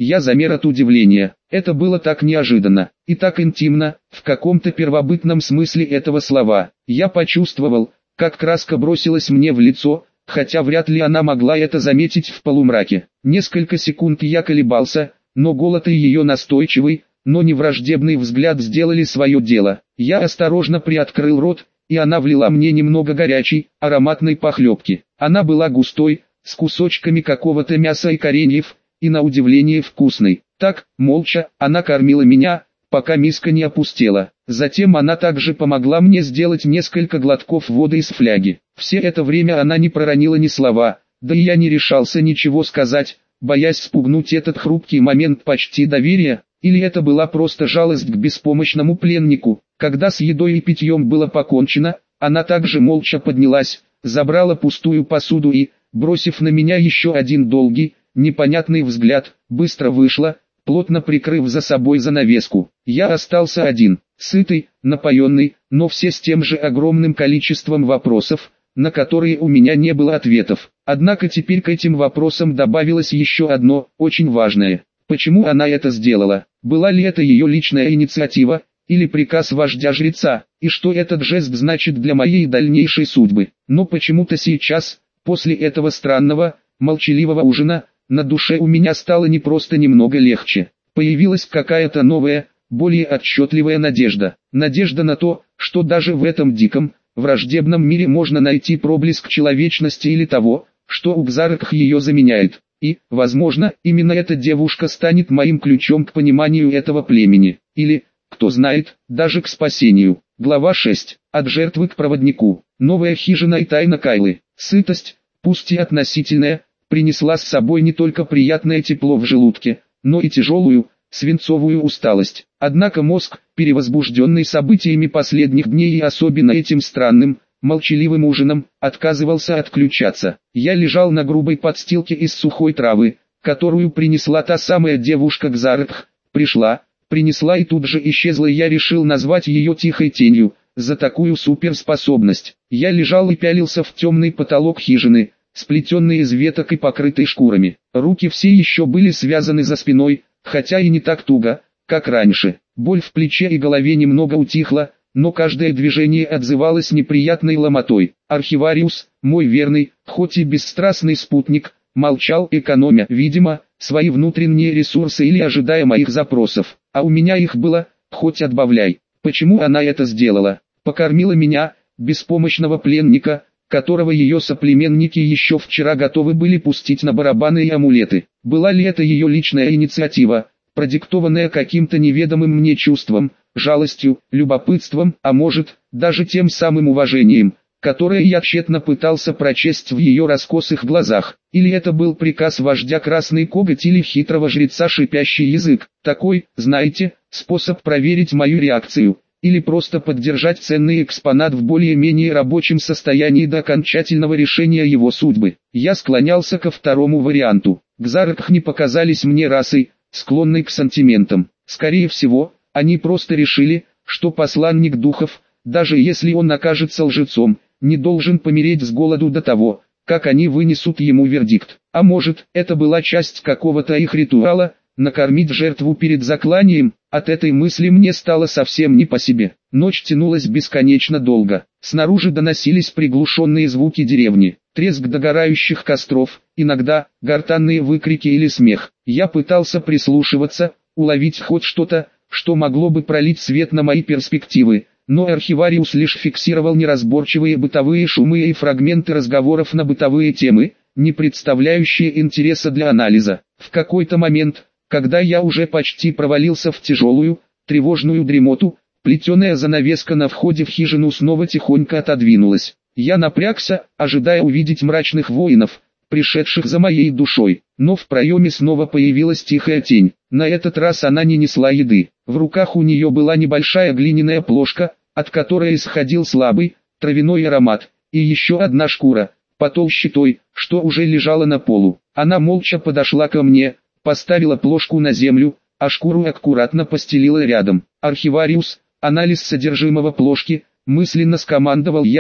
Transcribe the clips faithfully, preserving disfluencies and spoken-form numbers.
Я замер от удивления. Это было так неожиданно и так интимно, в каком-то первобытном смысле этого слова. Я почувствовал, как краска бросилась мне в лицо, хотя вряд ли она могла это заметить в полумраке. Несколько секунд я колебался, но голод и ее настойчивый, но не враждебный взгляд сделали свое дело. Я осторожно приоткрыл рот, и она влила мне немного горячей, ароматной похлебки. Она была густой, с кусочками какого-то мяса и кореньев, и на удивление вкусной. Так, молча, она кормила меня, пока миска не опустела. Затем она также помогла мне сделать несколько глотков воды из фляги. Все это время она не проронила ни слова, да и я не решался ничего сказать, боясь спугнуть этот хрупкий момент почти доверия, или это была просто жалость к беспомощному пленнику. Когда с едой и питьем было покончено, она также молча поднялась, забрала пустую посуду и, бросив на меня еще один долгий, непонятный взгляд, быстро вышла, плотно прикрыв за собой занавеску. Я остался один, сытый, напоенный, но все с тем же огромным количеством вопросов, на которые у меня не было ответов. Однако теперь к этим вопросам добавилось еще одно, очень важное. Почему она это сделала? Была ли это ее личная инициатива, или приказ вождя-жреца, и что этот жест значит для моей дальнейшей судьбы? Но почему-то сейчас, после этого странного, молчаливого ужина, на душе у меня стало не просто немного легче. Появилась какая-то новая, более отчетливая надежда. Надежда на то, что даже в этом диком, враждебном мире можно найти проблеск человечности или того, что у Кзаракх ее заменяет. И, возможно, именно эта девушка станет моим ключом к пониманию этого племени. Или, кто знает, даже к спасению. Глава шесть. От жертвы к проводнику. Новая хижина и тайна Кайлы. Сытость, пусть и относительная, принесла с собой не только приятное тепло в желудке, но и тяжелую, свинцовую усталость. Однако мозг, перевозбужденный событиями последних дней и особенно этим странным, молчаливым ужином, отказывался отключаться. Я лежал на грубой подстилке из сухой травы, которую принесла та самая девушка Кзаракх. Пришла, принесла и тут же исчезла. Я решил назвать ее тихой тенью, за такую суперспособность. Я лежал и пялился в темный потолок хижины, сплетенный из веток и покрытый шкурами. Руки все еще были связаны за спиной, хотя и не так туго, как раньше. Боль в плече и голове немного утихла, но каждое движение отзывалось неприятной ломотой. Архивариус, мой верный, хоть и бесстрастный спутник, молчал, экономя, видимо, свои внутренние ресурсы или ожидая моих запросов. А у меня их было, хоть отбавляй. Почему она это сделала? Покормила меня, беспомощного пленника, которого ее соплеменники еще вчера готовы были пустить на барабаны и амулеты. Была ли это ее личная инициатива, продиктованная каким-то неведомым мне чувством, жалостью, любопытством, а может, даже тем самым уважением, которое я тщетно пытался прочесть в ее раскосых глазах? Или это был приказ вождя Красный Коготь или хитрого жреца Шипящий Язык? Такой, знаете, способ проверить мою реакцию, или просто поддержать ценный экспонат в более-менее рабочем состоянии до окончательного решения его судьбы. Я склонялся ко второму варианту. Кзаракх не показались мне расой, склонной к сантиментам. Скорее всего, они просто решили, что посланник духов, даже если он окажется лжецом, не должен помереть с голоду до того, как они вынесут ему вердикт. А может, это была часть какого-то их ритуала, накормить жертву перед закланием? От этой мысли мне стало совсем не по себе. Ночь тянулась бесконечно долго. Снаружи доносились приглушенные звуки деревни, треск догорающих костров, иногда гортанные выкрики или смех. Я пытался прислушиваться, уловить хоть что-то, что могло бы пролить свет на мои перспективы, но архивариус лишь фиксировал неразборчивые бытовые шумы и фрагменты разговоров на бытовые темы, не представляющие интереса для анализа. В какой-то момент, когда я уже почти провалился в тяжелую, тревожную дремоту, плетеная занавеска на входе в хижину снова тихонько отодвинулась. Я напрягся, ожидая увидеть мрачных воинов, пришедших за моей душой, но в проеме снова появилась тихая тень. На этот раз она не несла еды. В руках у нее была небольшая глиняная плошка, от которой исходил слабый, травяной аромат, и еще одна шкура, потолще той, что уже лежала на полу. Она молча подошла ко мне, поставила плошку на землю, а шкуру аккуратно постелила рядом. «Архивариус, анализ содержимого плошки», мысленно скомандовал я,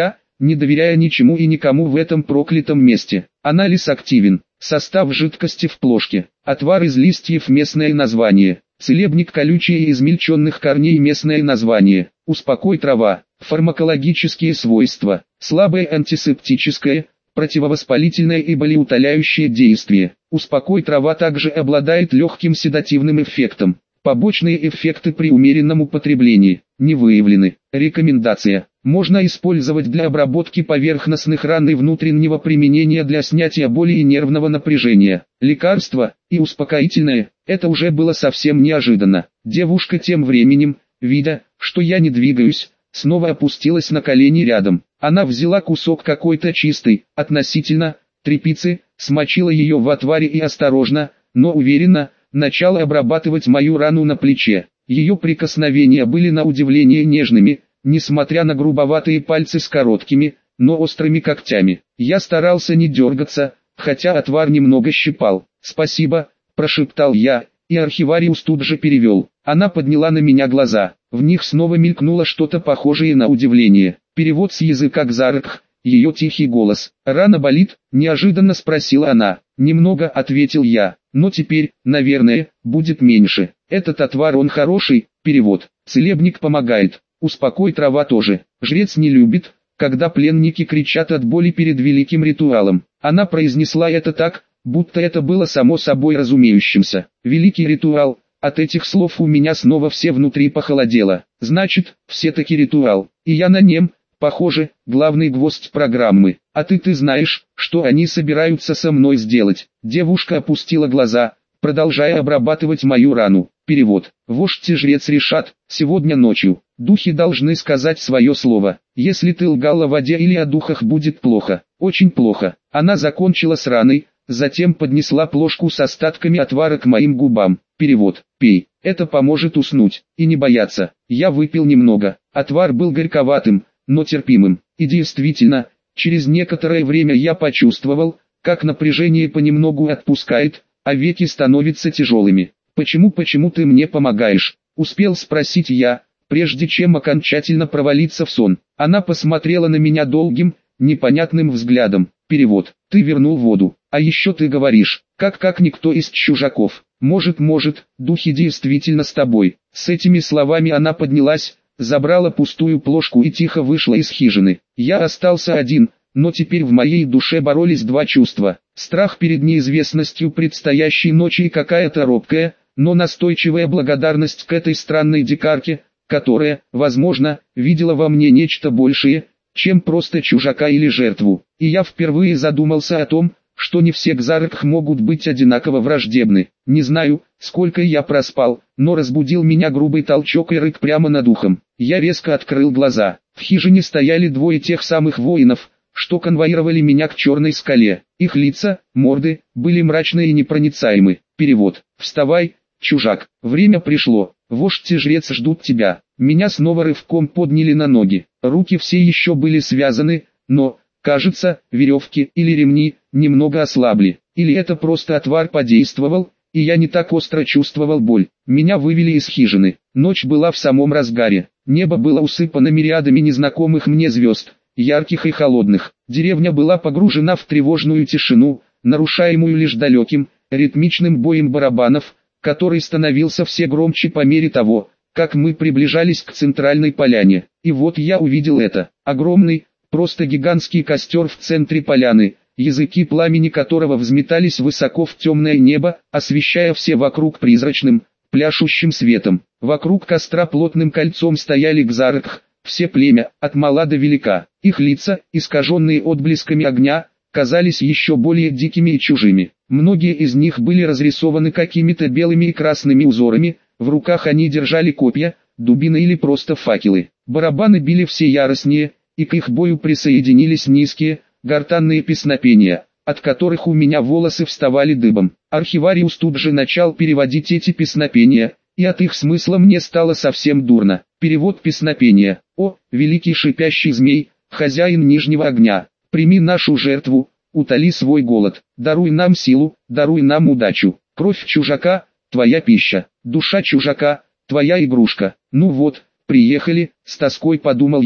не доверяя ничему и никому в этом проклятом месте. Анализ активен. Состав жидкости в плошке. Отвар из листьев, местное название. Целебник, колючие измельченных корней, местное название. Успокой трава. Фармакологические свойства. Слабое антисептическое, противовоспалительное и болеутоляющее действие. Успокой трава также обладает легким седативным эффектом. Побочные эффекты при умеренном употреблении не выявлены. Рекомендация. Можно использовать для обработки поверхностных ран и внутреннего применения для снятия боли и нервного напряжения. Лекарство и успокоительное – это уже было совсем неожиданно. Девушка тем временем, видя, что я не двигаюсь, снова опустилась на колени рядом. Она взяла кусок какой-то чистой, относительно, тряпицы, смочила ее в отваре и осторожно, но уверенно, начала обрабатывать мою рану на плече. Ее прикосновения были на удивление нежными, несмотря на грубоватые пальцы с короткими, но острыми когтями. Я старался не дергаться, хотя отвар немного щипал. «Спасибо», – прошептал я, и архивариус тут же перевел. Она подняла на меня глаза. В них снова мелькнуло что-то похожее на удивление. Перевод с языка кзаркх, ее тихий голос. «Рана болит?» – неожиданно спросила она. «Немного», – ответил я, – «но теперь, наверное, будет меньше. Этот отвар он хороший». Перевод. Целебник помогает. Успокой трава тоже. Жрец не любит, когда пленники кричат от боли перед великим ритуалом. Она произнесла это так, будто это было само собой разумеющимся. Великий ритуал. От этих слов у меня снова все внутри похолодело. Значит, все-таки ритуал. И я на нем, похоже, главный гвоздь программы. А ты ты знаешь, что они собираются со мной сделать. Девушка опустила глаза, продолжая обрабатывать мою рану. Перевод. Вождь и жрец решат, сегодня ночью. Духи должны сказать свое слово. Если ты лгал о воде или о духах, будет плохо. Очень плохо. Она закончила с раной, затем поднесла плошку с остатками отвара к моим губам. Перевод. Пей. Это поможет уснуть и не бояться. Я выпил немного. Отвар был горьковатым, но терпимым. И действительно, через некоторое время я почувствовал, как напряжение понемногу отпускает, а веки становятся тяжелыми. «Почему, почему ты мне помогаешь?» – успел спросить я, прежде чем окончательно провалиться в сон. Она посмотрела на меня долгим, непонятным взглядом. Перевод. «Ты вернул воду. А еще ты говоришь, как как никто из чужаков. Может, может, духи действительно с тобой». С этими словами она поднялась, забрала пустую плошку и тихо вышла из хижины. Я остался один, но теперь в моей душе боролись два чувства. Страх перед неизвестностью предстоящей ночи и какая-то робкая, но настойчивая благодарность к этой странной дикарке, которая, возможно, видела во мне нечто большее, чем просто чужака или жертву. И я впервые задумался о том, что не все кзаркх могут быть одинаково враждебны. Не знаю, сколько я проспал, но разбудил меня грубый толчок и рык прямо над ухом. Я резко открыл глаза. В хижине стояли двое тех самых воинов, что конвоировали меня к черной скале. Их лица, морды, были мрачны и непроницаемы. Перевод. «Вставай, чужак, время пришло, вождь и жрец ждут тебя». Меня снова рывком подняли на ноги. Руки все еще были связаны, но, кажется, веревки или ремни немного ослабли. Или это просто отвар подействовал, и я не так остро чувствовал боль. Меня вывели из хижины. Ночь была в самом разгаре. Небо было усыпано мириадами незнакомых мне звезд, ярких и холодных. Деревня была погружена в тревожную тишину, нарушаемую лишь далеким, ритмичным боем барабанов, который становился все громче по мере того, как мы приближались к центральной поляне. И вот я увидел это. Огромный, просто гигантский костер в центре поляны, языки пламени которого взметались высоко в темное небо, освещая все вокруг призрачным, пляшущим светом. Вокруг костра плотным кольцом стояли кзаркх, все племя, от мала до велика. Их лица, искаженные отблесками огня, казались еще более дикими и чужими. Многие из них были разрисованы какими-то белыми и красными узорами, в руках они держали копья, дубины или просто факелы. Барабаны били все яростнее, и к их бою присоединились низкие, гортанные песнопения, от которых у меня волосы вставали дыбом. Архивариус тут же начал переводить эти песнопения, и от их смысла мне стало совсем дурно. Перевод песнопения. «О, великий шипящий змей, хозяин нижнего огня, прими нашу жертву, утоли свой голод, даруй нам силу, даруй нам удачу. Кровь чужака – твоя пища, душа чужака – твоя игрушка». Ну вот, приехали, с тоской подумал я.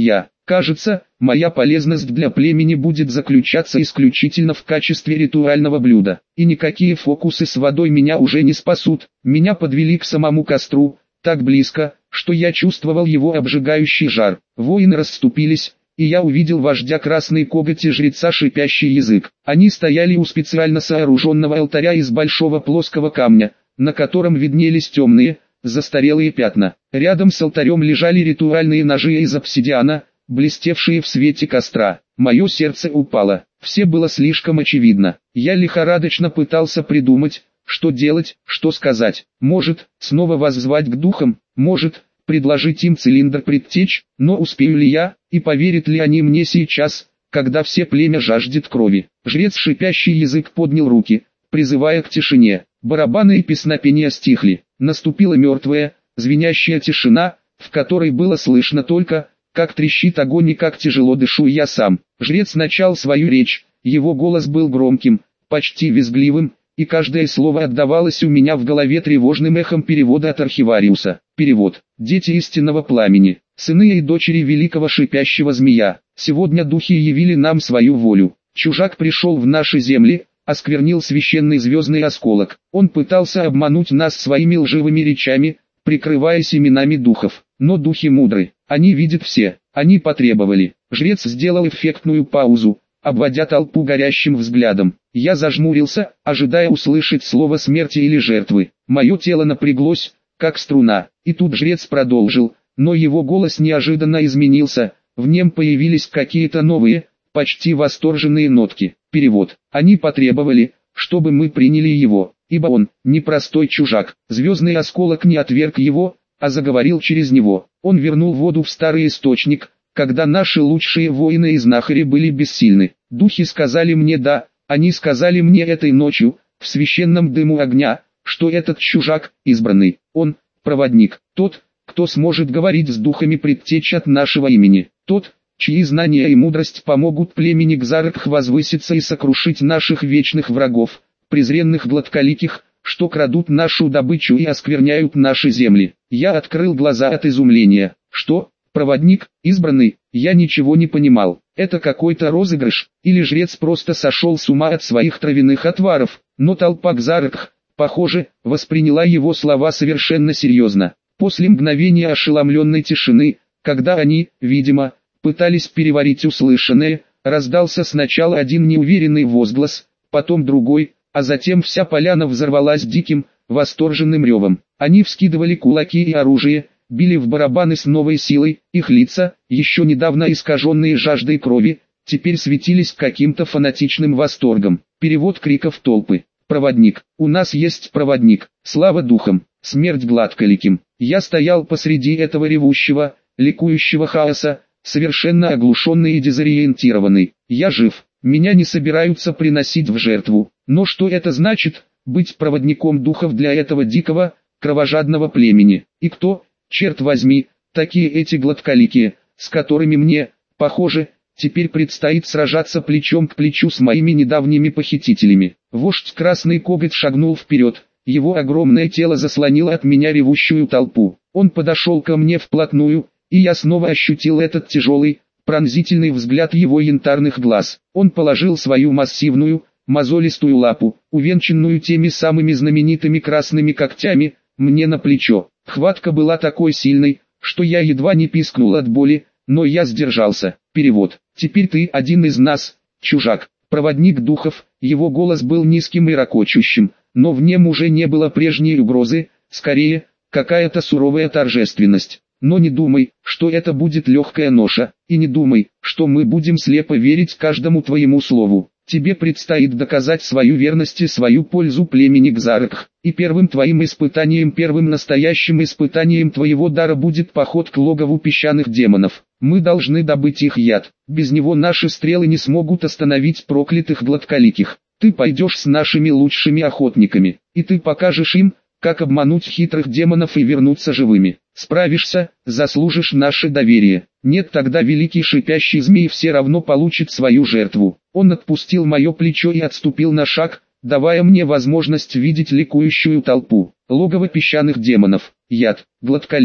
Кажется, моя полезность для племени будет заключаться исключительно в качестве ритуального блюда, и никакие фокусы с водой меня уже не спасут. Меня подвели к самому костру, так близко, что я чувствовал его обжигающий жар. Воины расступились, и я увидел вождя Красной Коготь и жреца Шипящий Язык. Они стояли у специально сооруженного алтаря из большого плоского камня, на котором виднелись темные, застарелые пятна. Рядом с алтарем лежали ритуальные ножи из обсидиана, блестевшие в свете костра. Мое сердце упало. Все было слишком очевидно. Я лихорадочно пытался придумать, что делать, что сказать. Может, снова воззвать к духам, может, предложить им цилиндр предтеч, но успею ли я, и поверят ли они мне сейчас, когда все племя жаждет крови. Жрец Шипящий Язык поднял руки, призывая к тишине. Барабаны и песнопения стихли. Наступила мертвая, звенящая тишина, в которой было слышно только, как трещит огонь и как тяжело дышу я сам. Жрец начал свою речь, его голос был громким, почти визгливым, и каждое слово отдавалось у меня в голове тревожным эхом перевода от архивариуса. Перевод. Дети истинного пламени, сыны и дочери великого шипящего змея, сегодня духи явили нам свою волю. Чужак пришел в наши земли, осквернил священный звездный осколок. Он пытался обмануть нас своими лживыми речами, прикрываясь именами духов. Но духи мудры, они видят все, они потребовали. Жрец сделал эффектную паузу, обводя толпу горящим взглядом. Я зажмурился, ожидая услышать слово смерти или жертвы. Мое тело напряглось, как струна, и тут жрец продолжил, но его голос неожиданно изменился, в нем появились какие-то новые, почти восторженные нотки. Перевод. Они потребовали, чтобы мы приняли его, ибо он, непростой чужак. Звездный осколок не отверг его, а заговорил через него. Он вернул воду в старый источник, когда наши лучшие воины и знахари были бессильны. Духи сказали мне да, они сказали мне этой ночью, в священном дыму огня, что этот чужак, избранный, он, проводник, тот, кто сможет говорить с духами предтеч от нашего имени, тот, чьи знания и мудрость помогут племени Кзаркх возвыситься и сокрушить наших вечных врагов, презренных гладколиких, что крадут нашу добычу и оскверняют наши земли. Я открыл глаза от изумления. Что? Проводник, избранный? Я ничего не понимал. Это какой-то розыгрыш, или жрец просто сошел с ума от своих травяных отваров, но толпа Кзаркх, похоже, восприняла его слова совершенно серьезно. После мгновения ошеломленной тишины, когда они, видимо, пытались переварить услышанное, раздался сначала один неуверенный возглас, потом другой, а затем вся поляна взорвалась диким, восторженным ревом. Они вскидывали кулаки и оружие, били в барабаны с новой силой, их лица, еще недавно искаженные жаждой крови, теперь светились каким-то фанатичным восторгом. Перевод криков толпы. Проводник. У нас есть проводник. Слава духам. Смерть гладколиким. Я стоял посреди этого ревущего, ликующего хаоса, совершенно оглушенный и дезориентированный. Я жив. Меня не собираются приносить в жертву. Но что это значит, быть проводником духов для этого дикого, кровожадного племени? И кто, черт возьми, такие эти гладколикие, с которыми мне, похоже, теперь предстоит сражаться плечом к плечу с моими недавними похитителями? Вождь Красный Коготь шагнул вперед, его огромное тело заслонило от меня ревущую толпу. Он подошел ко мне вплотную, и я снова ощутил этот тяжелый, пронзительный взгляд его янтарных глаз. Он положил свою массивную, мозолистую лапу, увенчанную теми самыми знаменитыми красными когтями, мне на плечо. Хватка была такой сильной, что я едва не пискнул от боли, но я сдержался. Перевод. Теперь ты один из нас, чужак, проводник духов. Его голос был низким и ракочущим, но в нем уже не было прежней угрозы, скорее, какая-то суровая торжественность. Но не думай, что это будет легкая ноша, и не думай, что мы будем слепо верить каждому твоему слову. Тебе предстоит доказать свою верность и свою пользу племени Кзаркх, и первым твоим испытанием, первым настоящим испытанием твоего дара будет поход к логову песчаных демонов. Мы должны добыть их яд, без него наши стрелы не смогут остановить проклятых гладколиких. Ты пойдешь с нашими лучшими охотниками, и ты покажешь им, как обмануть хитрых демонов и вернуться живыми. Справишься, заслужишь наше доверие. Нет, тогда великий шипящий змей все равно получит свою жертву. Он отпустил мое плечо и отступил на шаг, давая мне возможность видеть ликующую толпу. Логово песчаных демонов. Яд. Гладколикие.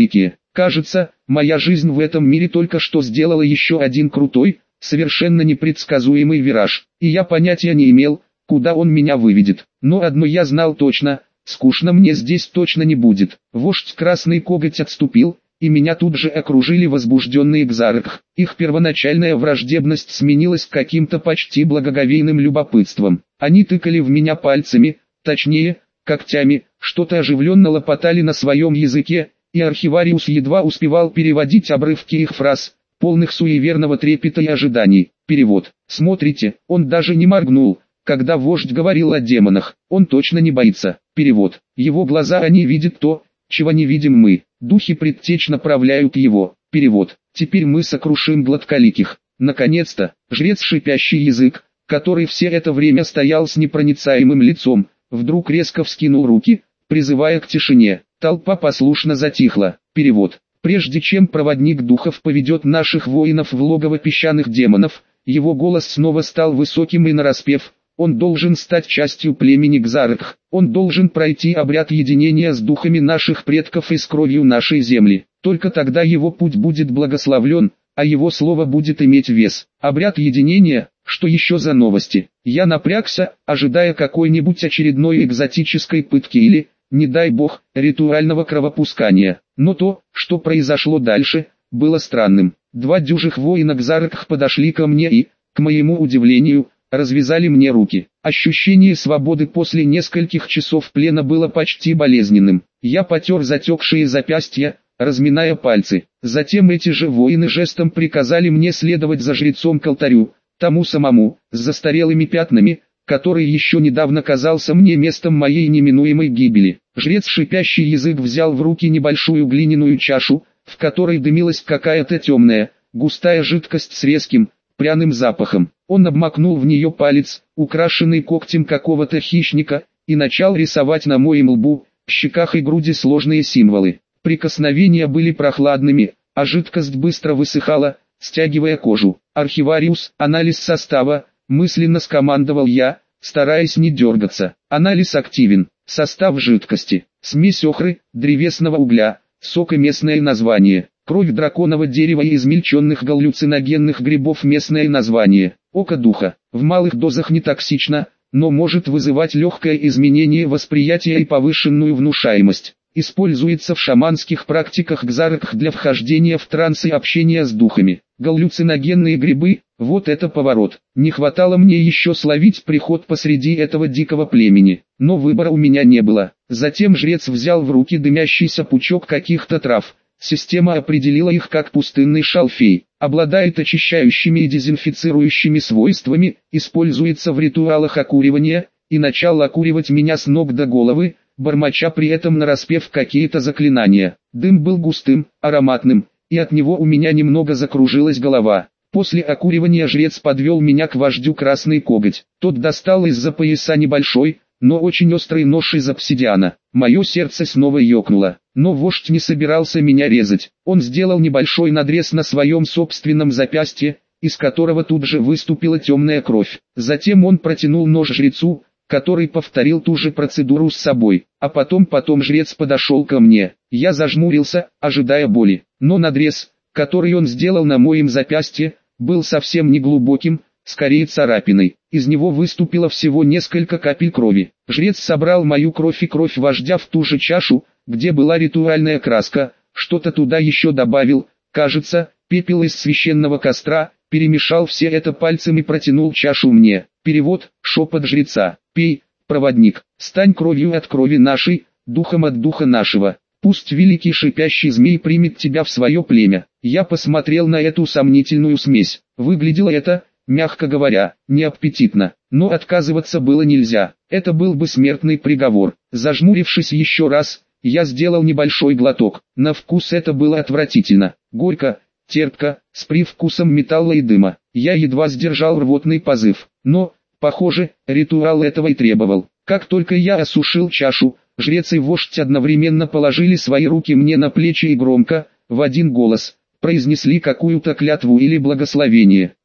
Кажется, моя жизнь в этом мире только что сделала еще один крутой, совершенно непредсказуемый вираж, и я понятия не имел, куда он меня выведет. Но одно я знал точно, скучно мне здесь точно не будет. Вождь Красный Коготь отступил, и меня тут же окружили возбужденные Кзаркх. Их первоначальная враждебность сменилась каким-то почти благоговейным любопытством. Они тыкали в меня пальцами, точнее, когтями, что-то оживленно лопотали на своем языке, и архивариус едва успевал переводить обрывки их фраз, полных суеверного трепета и ожиданий. Перевод. Смотрите, он даже не моргнул, когда вождь говорил о демонах. Он точно не боится. Перевод. Его глаза, они видят то, чего не видим мы. Духи предтеч направляют его. Перевод. Теперь мы сокрушим гладколиких. Наконец-то, жрец Шипящий Язык, который все это время стоял с непроницаемым лицом, вдруг резко вскинул руки, призывая к тишине. Толпа послушно затихла. Перевод. Прежде чем проводник духов поведет наших воинов в логово песчаных демонов, его голос снова стал высоким и нараспев. Он должен стать частью племени Кзаркх. Он должен пройти обряд единения с духами наших предков и с кровью нашей земли. Только тогда его путь будет благословлен, а его слово будет иметь вес. Обряд единения, что еще за новости? Я напрягся, ожидая какой-нибудь очередной экзотической пытки или, не дай бог, ритуального кровопускания. Но то, что произошло дальше, было странным. Два дюжих воина Кзаркх подошли ко мне и, к моему удивлению, развязали мне руки. Ощущение свободы после нескольких часов плена было почти болезненным. Я потер затекшие запястья, разминая пальцы. Затем эти же воины жестом приказали мне следовать за жрецом к алтарю, тому самому, с застарелыми пятнами, который еще недавно казался мне местом моей неминуемой гибели. Жрец Шипящий Язык взял в руки небольшую глиняную чашу, в которой дымилась какая-то темная, густая жидкость с резким, пряным запахом. Он обмакнул в нее палец, украшенный когтем какого-то хищника, и начал рисовать на моем лбу, щеках и груди сложные символы. Прикосновения были прохладными, а жидкость быстро высыхала, стягивая кожу. Архивариус, анализ состава, мысленно скомандовал я, стараясь не дергаться. Анализ активен. Состав жидкости. Смесь охры, древесного угля, сок и местное название. Кровь драконового дерева и измельченных галлюциногенных грибов, местное название. Око духа. В малых дозах не токсично, но может вызывать легкое изменение восприятия и повышенную внушаемость. Используется в шаманских практиках Кзаркх для вхождения в транс и общения с духами. Галлюциногенные грибы, вот это поворот. Не хватало мне еще словить приход посреди этого дикого племени, но выбора у меня не было. Затем жрец взял в руки дымящийся пучок каких-то трав. Система определила их как пустынный шалфей. Обладает очищающими и дезинфицирующими свойствами, используется в ритуалах окуривания, и начал окуривать меня с ног до головы, бормоча при этом нараспев какие-то заклинания. Дым был густым, ароматным, и от него у меня немного закружилась голова. После окуривания жрец подвел меня к вождю Красный Коготь. Тот достал из-за пояса небольшой, но очень острый нож из обсидиана. Мое сердце снова ёкнуло, но вождь не собирался меня резать. Он сделал небольшой надрез на своем собственном запястье, из которого тут же выступила темная кровь. Затем он протянул нож жрецу, который повторил ту же процедуру с собой. А потом потом жрец подошел ко мне. Я зажмурился, ожидая боли. Но надрез, который он сделал на моем запястье, был совсем не глубоким, скорее царапиной. Из него выступило всего несколько капель крови. Жрец собрал мою кровь и кровь вождя в ту же чашу, где была ритуальная краска, что-то туда еще добавил, кажется, пепел из священного костра, перемешал все это пальцем и протянул чашу мне. Перевод, шепот жреца. Пей, проводник, стань кровью от крови нашей, духом от духа нашего. Пусть великий шипящий змей примет тебя в свое племя. Я посмотрел на эту сомнительную смесь. Выглядело это, мягко говоря, неаппетитно. Но отказываться было нельзя. Это был бы смертный приговор. Зажмурившись еще раз, я сделал небольшой глоток. На вкус это было отвратительно. Горько, терпко, с привкусом металла и дыма. Я едва сдержал рвотный позыв. Но, похоже, ритуал этого и требовал. Как только я осушил чашу, жрец и вождь одновременно положили свои руки мне на плечи и громко, в один голос, произнесли какую-то клятву или благословение.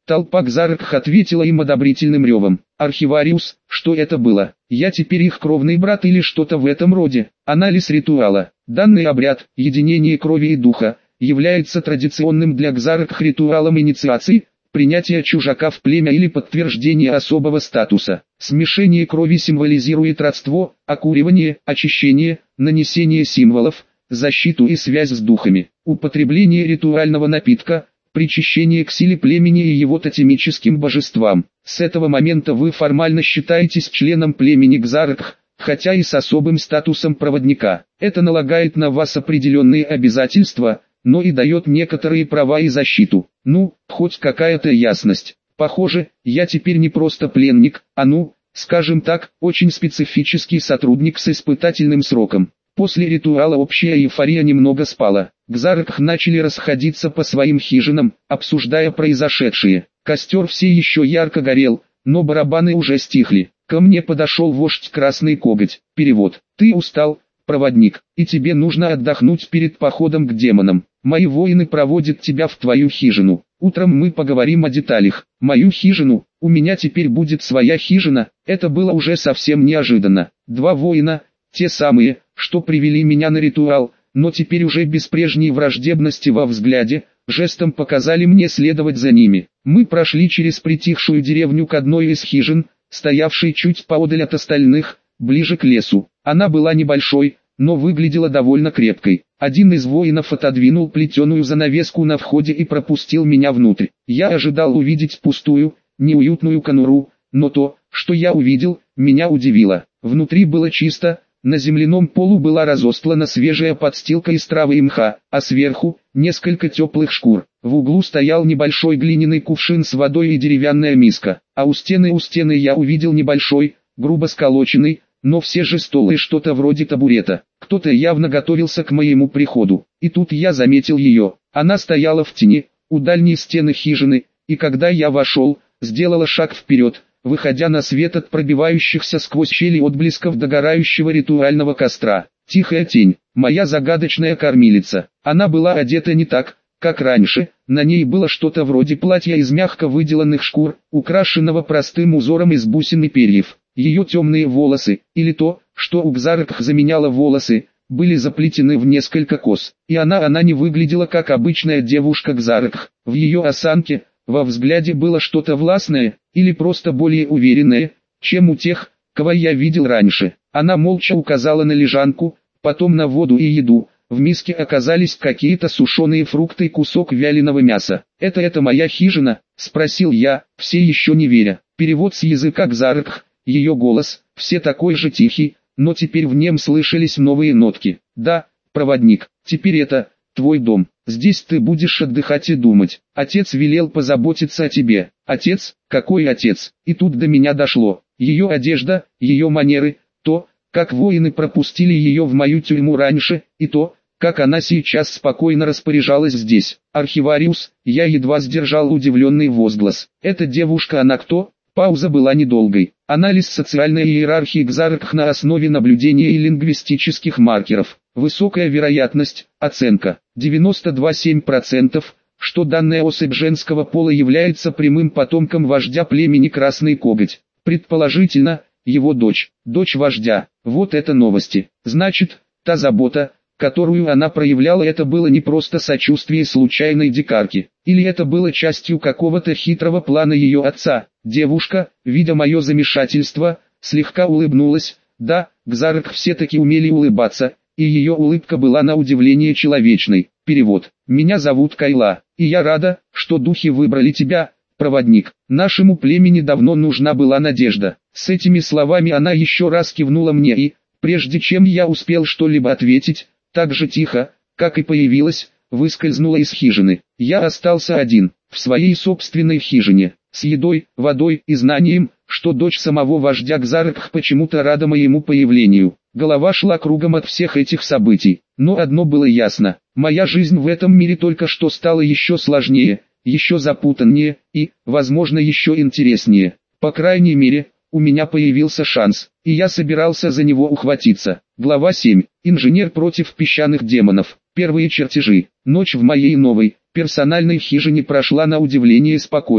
Толпа Кзаркх ответила им одобрительным ревом. Архивариус, что это было? Я теперь их кровный брат или что-то в этом роде? Анализ ритуала. Данный обряд, единение крови и духа, является традиционным для Кзаркх ритуалом инициации, принятия чужака в племя или подтверждение особого статуса. Смешение крови символизирует родство, окуривание, очищение, нанесение символов, защиту и связь с духами. Употребление ритуального напитка, причащение к силе племени и его тотемическим божествам. С этого момента вы формально считаетесь членом племени Кзаркх, хотя и с особым статусом проводника. Это налагает на вас определенные обязательства, но и дает некоторые права и защиту. Ну, хоть какая-то ясность. Похоже, я теперь не просто пленник, а ну, скажем так, очень специфический сотрудник с испытательным сроком. После ритуала общая эйфория немного спала. Кзаркх начали расходиться по своим хижинам, обсуждая произошедшее. Костер все еще ярко горел, но барабаны уже стихли. Ко мне подошел вождь Красный Коготь. Перевод. Ты устал, проводник, и тебе нужно отдохнуть перед походом к демонам. Мои воины проводят тебя в твою хижину. Утром мы поговорим о деталях. Мою хижину, у меня теперь будет своя хижина, это было уже совсем неожиданно. Два воина, те самые, что привели меня на ритуал, но теперь уже без прежней враждебности во взгляде, жестом показали мне следовать за ними. Мы прошли через притихшую деревню к одной из хижин, стоявшей чуть поодаль от остальных, ближе к лесу. Она была небольшой, но выглядела довольно крепкой. Один из воинов отодвинул плетеную занавеску на входе и пропустил меня внутрь. Я ожидал увидеть пустую, неуютную конуру, но то, что я увидел, меня удивило. Внутри было чисто. На земляном полу была разостлана свежая подстилка из травы и мха, а сверху – несколько теплых шкур. В углу стоял небольшой глиняный кувшин с водой и деревянная миска, а у стены у стены я увидел небольшой, грубо сколоченный, но все же стол и что-то вроде табурета. Кто-то явно готовился к моему приходу, и тут я заметил ее. Она стояла в тени, у дальней стены хижины, и когда я вошел, сделала шаг вперед, выходя на свет от пробивающихся сквозь щели отблесков догорающего ритуального костра. Тихая тень, моя загадочная кормилица. Она была одета не так, как раньше, на ней было что-то вроде платья из мягко выделанных шкур, украшенного простым узором из бусин и перьев. Ее темные волосы, или то, что у Кзаркх заменяло волосы, были заплетены в несколько кос, и она она не выглядела как обычная девушка Кзаркх. В ее осанке, во взгляде было что-то властное, или просто более уверенное, чем у тех, кого я видел раньше. Она молча указала на лежанку, потом на воду и еду. В миске оказались какие-то сушеные фрукты и кусок вяленого мяса. «Это это моя хижина?» – спросил я, все еще не веря. Перевод с языка Кзаркх, ее голос, все такой же тихий, но теперь в нем слышались новые нотки. «Да, проводник, теперь это твой дом. Здесь ты будешь отдыхать и думать. Отец велел позаботиться о тебе». Отец? Какой отец? И тут до меня дошло. Ее одежда, ее манеры, то, как воины пропустили ее в мою тюрьму раньше, и то, как она сейчас спокойно распоряжалась здесь. Архивариус, я едва сдержал удивленный возглас. Эта девушка, она кто? Пауза была недолгой. Анализ социальной иерархии Кзаркх на основе наблюдения и лингвистических маркеров. Высокая вероятность, оценка, девяносто два целых семь десятых процента, что данная особь женского пола является прямым потомком вождя племени Красный Коготь. Предположительно, его дочь, дочь вождя. Вот это новости. Значит, та забота, которую она проявляла, это было не просто сочувствие случайной дикарки. Или это было частью какого-то хитрого плана ее отца. Девушка, видя мое замешательство, слегка улыбнулась. Да, Кзаркх все-таки умели улыбаться, и ее улыбка была на удивление человечной. Перевод. «Меня зовут Кайла, и я рада, что духи выбрали тебя, проводник. Нашему племени давно нужна была надежда». С этими словами она еще раз кивнула мне и, прежде чем я успел что-либо ответить, так же тихо, как и появилась, выскользнула из хижины. Я остался один, в своей собственной хижине, с едой, водой и знанием, что дочь самого вождя Кзаркх почему-то рада моему появлению. Голова шла кругом от всех этих событий, но одно было ясно: моя жизнь в этом мире только что стала еще сложнее, еще запутаннее и, возможно, еще интереснее. По крайней мере, у меня появился шанс, и я собирался за него ухватиться. Глава семь. Инженер против песчаных демонов. Первые чертежи. Ночь в моей новой, персональной хижине прошла на удивление спокойно.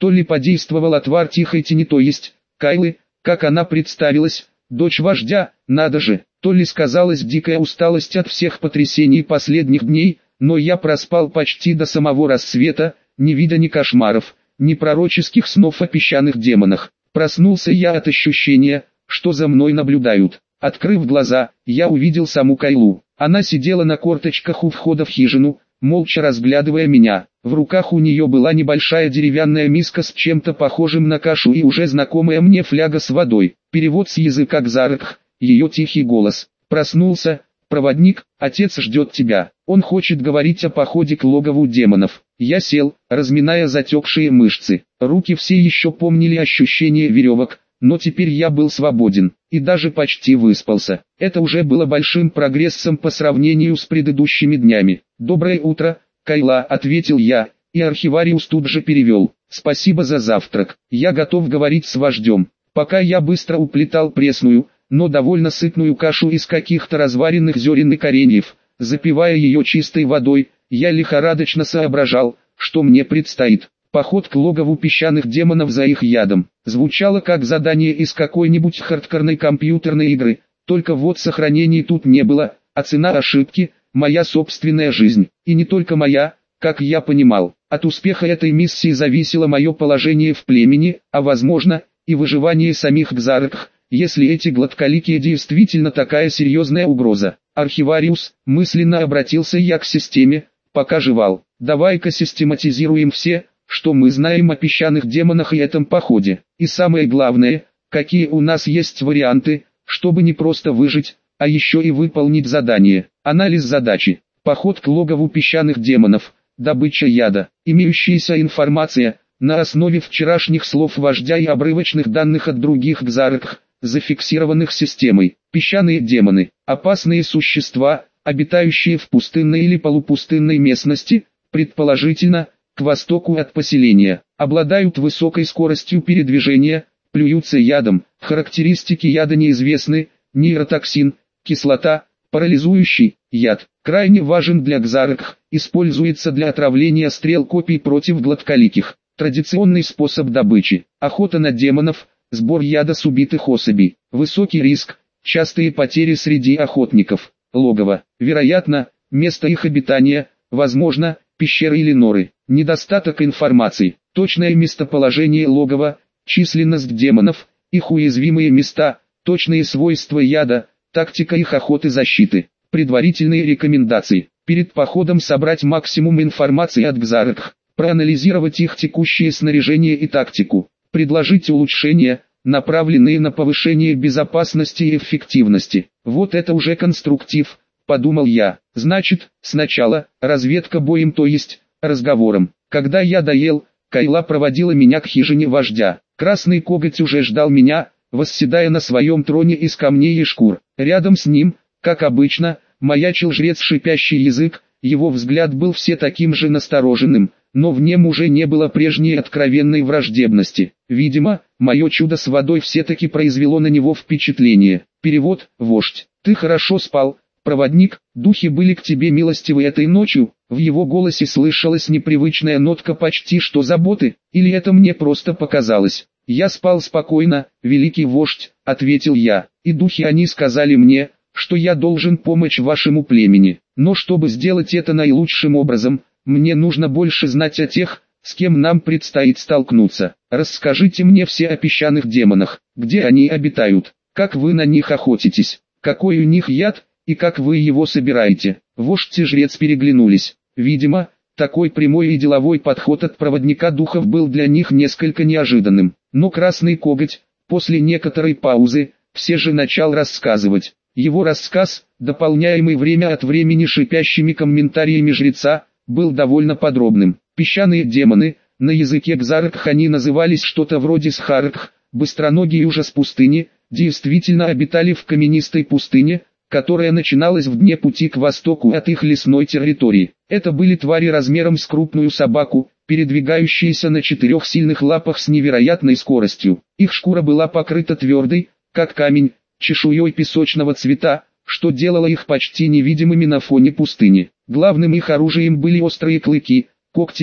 То ли подействовал отвар тихой тени, то есть Кайлы, как она представилась, дочь вождя, надо же, то ли сказалась дикая усталость от всех потрясений последних дней, но я проспал почти до самого рассвета, не видя ни кошмаров, ни пророческих снов о песчаных демонах. Проснулся я от ощущения, что за мной наблюдают. Открыв глаза, я увидел саму Кайлу. Она сидела на корточках у входа в хижину, молча разглядывая меня. В руках у нее была небольшая деревянная миска с чем-то похожим на кашу и уже знакомая мне фляга с водой. Перевод с языка кзаркх, ее тихий голос. «Проснулся, проводник, отец ждет тебя. Он хочет говорить о походе к логову демонов». Я сел, разминая затекшие мышцы. Руки все еще помнили ощущение веревок, но теперь я был свободен, и даже почти выспался. Это уже было большим прогрессом по сравнению с предыдущими днями. «Доброе утро, Кайла», — ответил я, и архивариус тут же перевел. «Спасибо за завтрак, я готов говорить с вождем». Пока я быстро уплетал пресную, но довольно сытную кашу из каких-то разваренных зерен и кореньев, запивая ее чистой водой, я лихорадочно соображал, что мне предстоит. Поход к логову песчаных демонов за их ядом. Звучало как задание из какой-нибудь хардкорной компьютерной игры, только вот сохранений тут не было, а цена ошибки – моя собственная жизнь. И не только моя, как я понимал. От успеха этой миссии зависело мое положение в племени, а возможно, и выживание самих кзаркх, если эти гладколикие действительно такая серьезная угроза. Архивариус, мысленно обратился я к системе, пока жевал. Давай-ка систематизируем все, что мы знаем о песчаных демонах и этом походе. И самое главное, какие у нас есть варианты, чтобы не просто выжить, а еще и выполнить задание. Анализ задачи. Поход к логову песчаных демонов. Добыча яда. Имеющаяся информация, на основе вчерашних слов вождя и обрывочных данных от других кзаркх, зафиксированных системой. Песчаные демоны. Опасные существа, обитающие в пустынной или полупустынной местности, предположительно, к востоку от поселения, обладают высокой скоростью передвижения, плюются ядом. Характеристики яда неизвестны: нейротоксин, кислота, парализующий яд. Крайне важен для кзаркх, используется для отравления стрел копий против гладколиких. Традиционный способ добычи: охота на демонов, сбор яда с убитых особей. Высокий риск, частые потери среди охотников. Логово. Вероятно, место их обитания, возможно, пещеры или норы. Недостаток информации. Точное местоположение логова, численность демонов, их уязвимые места, точные свойства яда, тактика их охоты, защиты. Предварительные рекомендации. Перед походом собрать максимум информации от кзаркх, проанализировать их текущее снаряжение и тактику, предложить улучшения, направленные на повышение безопасности и эффективности. Вот это уже конструктив, подумал я. Значит, сначала разведка боем, то есть разговором. Когда я доел, Кайла проводила меня к хижине вождя. Красный коготь уже ждал меня, восседая на своем троне из камней и шкур. Рядом с ним, как обычно, маячил жрец шипящий язык. Его взгляд был все таким же настороженным, но в нем уже не было прежней откровенной враждебности. Видимо, мое чудо с водой все-таки произвело на него впечатление. Перевод: вождь, ты хорошо спал, проводник, духи были к тебе милостивы этой ночью. В его голосе слышалась непривычная нотка почти что заботы, или это мне просто показалось. Я спал спокойно, великий вождь, ответил я, и духи они сказали мне, что я должен помочь вашему племени. Но чтобы сделать это наилучшим образом, мне нужно больше знать о тех, с кем нам предстоит столкнуться. Расскажите мне все о песчаных демонах, где они обитают, как вы на них охотитесь, какой у них яд, и как вы его собираете. Вождь и жрец переглянулись. Видимо, такой прямой и деловой подход от проводника духов был для них несколько неожиданным. Но Красный Коготь, после некоторой паузы, все же начал рассказывать. Его рассказ, дополняемый время от времени шипящими комментариями жреца, был довольно подробным. Песчаные демоны, на языке кзаркх они назывались что-то вроде схаркх, быстроногие ужас пустыни, действительно обитали в каменистой пустыне, которая начиналась в дне пути к востоку от их лесной территории. Это были твари размером с крупную собаку, передвигающиеся на четырех сильных лапах с невероятной скоростью. Их шкура была покрыта твердой, как камень, чешуей песочного цвета, что делало их почти невидимыми на фоне пустыни. Главным их оружием были острые клыки, когти и,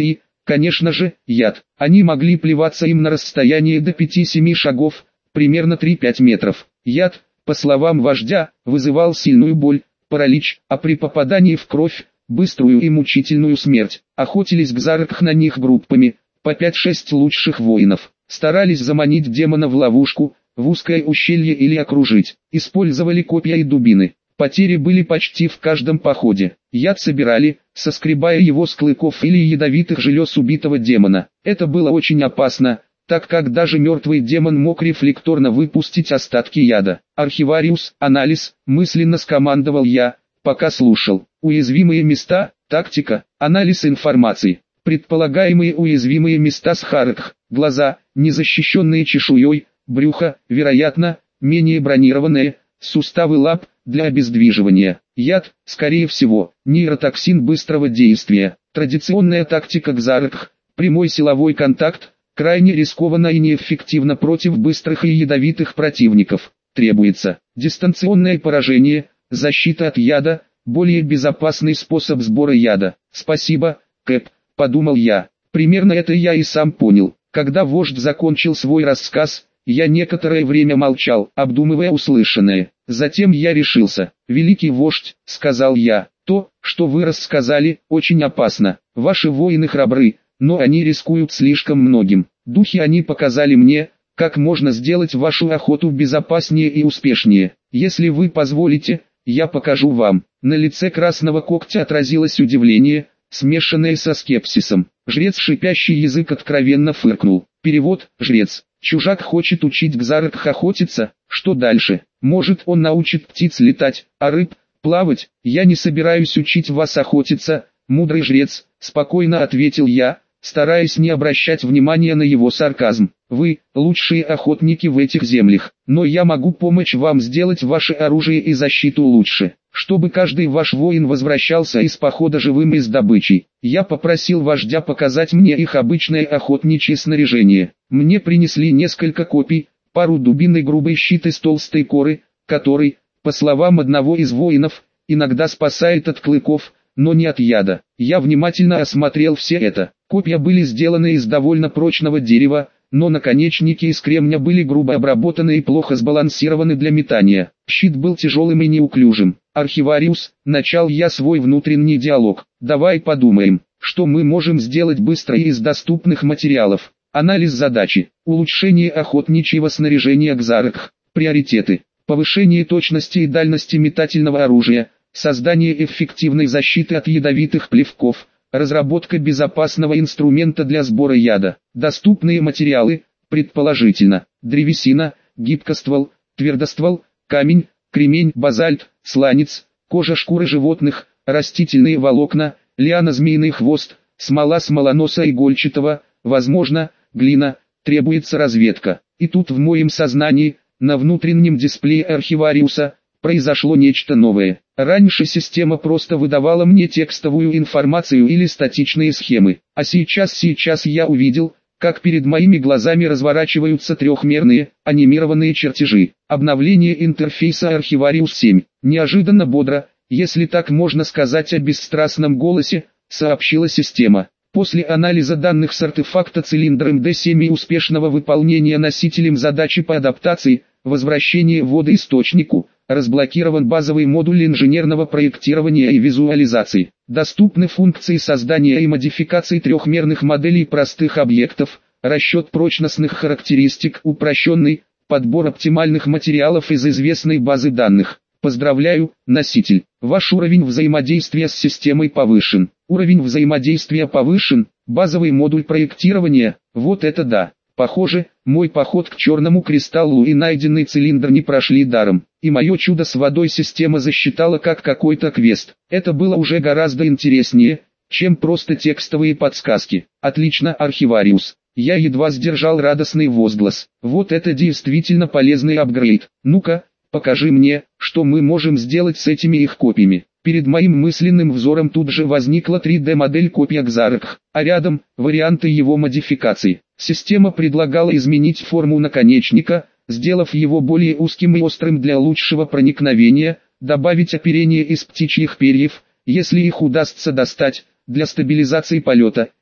Конечно же, яд. Они могли плеваться им на расстоянии до пяти-семи шагов, примерно три-пять метров. Яд, по словам вождя, вызывал сильную боль, паралич, а при попадании в кровь – быструю и мучительную смерть. Охотились Кзаркх на них группами, по пять-шесть лучших воинов. Старались заманить демона в ловушку, в узкое ущелье или окружить. Использовали копья и дубины. Потери были почти в каждом походе. Яд собирали, соскребая его с клыков или ядовитых желез убитого демона. Это было очень опасно, так как даже мертвый демон мог рефлекторно выпустить остатки яда. «Архивариус, анализ», мысленно скомандовал я, пока слушал. Уязвимые места, тактика, анализ информации. Предполагаемые уязвимые места Схаркх: глаза, незащищенные чешуей, брюхо, вероятно, менее бронированные, суставы лап, для обездвиживания. Яд, скорее всего, нейротоксин быстрого действия. Традиционная тактика Кзаркх: прямой силовой контакт, крайне рискованно и неэффективно против быстрых и ядовитых противников. Требуется дистанционное поражение, защита от яда, более безопасный способ сбора яда. Спасибо, Кэп, подумал я. Примерно это я и сам понял. Когда вождь закончил свой рассказ, я некоторое время молчал, обдумывая услышанное. Затем я решился. «Великий вождь», — сказал я, — «то, что вы рассказали, очень опасно. Ваши воины храбры, но они рискуют слишком многим. Духи они показали мне, как можно сделать вашу охоту безопаснее и успешнее. Если вы позволите, я покажу вам». На лице Красного Когтя отразилось удивление, смешанное со скепсисом. Жрец шипящий язык откровенно фыркнул. Перевод: жрец. Чужак хочет учить Кзаркх охотиться, что дальше? Может, он научит птиц летать, а рыб плавать? Я не собираюсь учить вас охотиться, мудрый жрец, спокойно ответил я, стараясь не обращать внимания на его сарказм. Вы – лучшие охотники в этих землях, но я могу помочь вам сделать ваше оружие и защиту лучше, чтобы каждый ваш воин возвращался из похода живым и с добычей. Я попросил вождя показать мне их обычное охотничье снаряжение. Мне принесли несколько копий, пару дубин и грубый щит из толстой коры, который, по словам одного из воинов, иногда спасает от клыков, но не от яда. Я внимательно осмотрел все это. Копья были сделаны из довольно прочного дерева, но наконечники из кремня были грубо обработаны и плохо сбалансированы для метания. Щит был тяжелым и неуклюжим. «Архивариус», — начал я свой внутренний диалог, — «давай подумаем, что мы можем сделать быстро и из доступных материалов». Анализ задачи. Улучшение охотничьего снаряжения Кзаркх. Приоритеты. Повышение точности и дальности метательного оружия. Создание эффективной защиты от ядовитых плевков. Разработка безопасного инструмента для сбора яда. Доступные материалы, предположительно, древесина, гибкоствол, твердоствол, камень, кремень, базальт, сланец, кожа шкуры животных, растительные волокна, лиана, змеиный хвост, смола смолоноса игольчатого, возможно, глина. Требуется разведка. И тут в моем сознании, на внутреннем дисплее архивариуса, произошло нечто новое. Раньше система просто выдавала мне текстовую информацию или статичные схемы, а сейчас сейчас я увидел, как перед моими глазами разворачиваются трехмерные, анимированные чертежи. Обновление интерфейса Архивариус семь. Неожиданно бодро, если так можно сказать о бесстрастном голосе, сообщила система. После анализа данных с артефакта цилиндр эм дэ семь и успешного выполнения носителем задачи по адаптации, возвращение водоисточнику, разблокирован базовый модуль инженерного проектирования и визуализации. Доступны функции создания и модификации трехмерных моделей простых объектов, расчет прочностных характеристик, упрощенный, подбор оптимальных материалов из известной базы данных. Поздравляю, носитель, ваш уровень взаимодействия с системой повышен. Уровень взаимодействия повышен, базовый модуль проектирования, вот это да. Похоже, мой поход к черному кристаллу и найденный цилиндр не прошли даром, и мое чудо с водой система засчитала как какой-то квест. Это было уже гораздо интереснее, чем просто текстовые подсказки. Отлично, архивариус. Я едва сдержал радостный возглас. Вот это действительно полезный апгрейд. Ну-ка, покажи мне, что мы можем сделать с этими их копиями. Перед моим мысленным взором тут же возникла три дэ модель копия Кзаркх, а рядом – варианты его модификаций. Система предлагала изменить форму наконечника, сделав его более узким и острым для лучшего проникновения, добавить оперение из птичьих перьев, если их удастся достать, для стабилизации полета,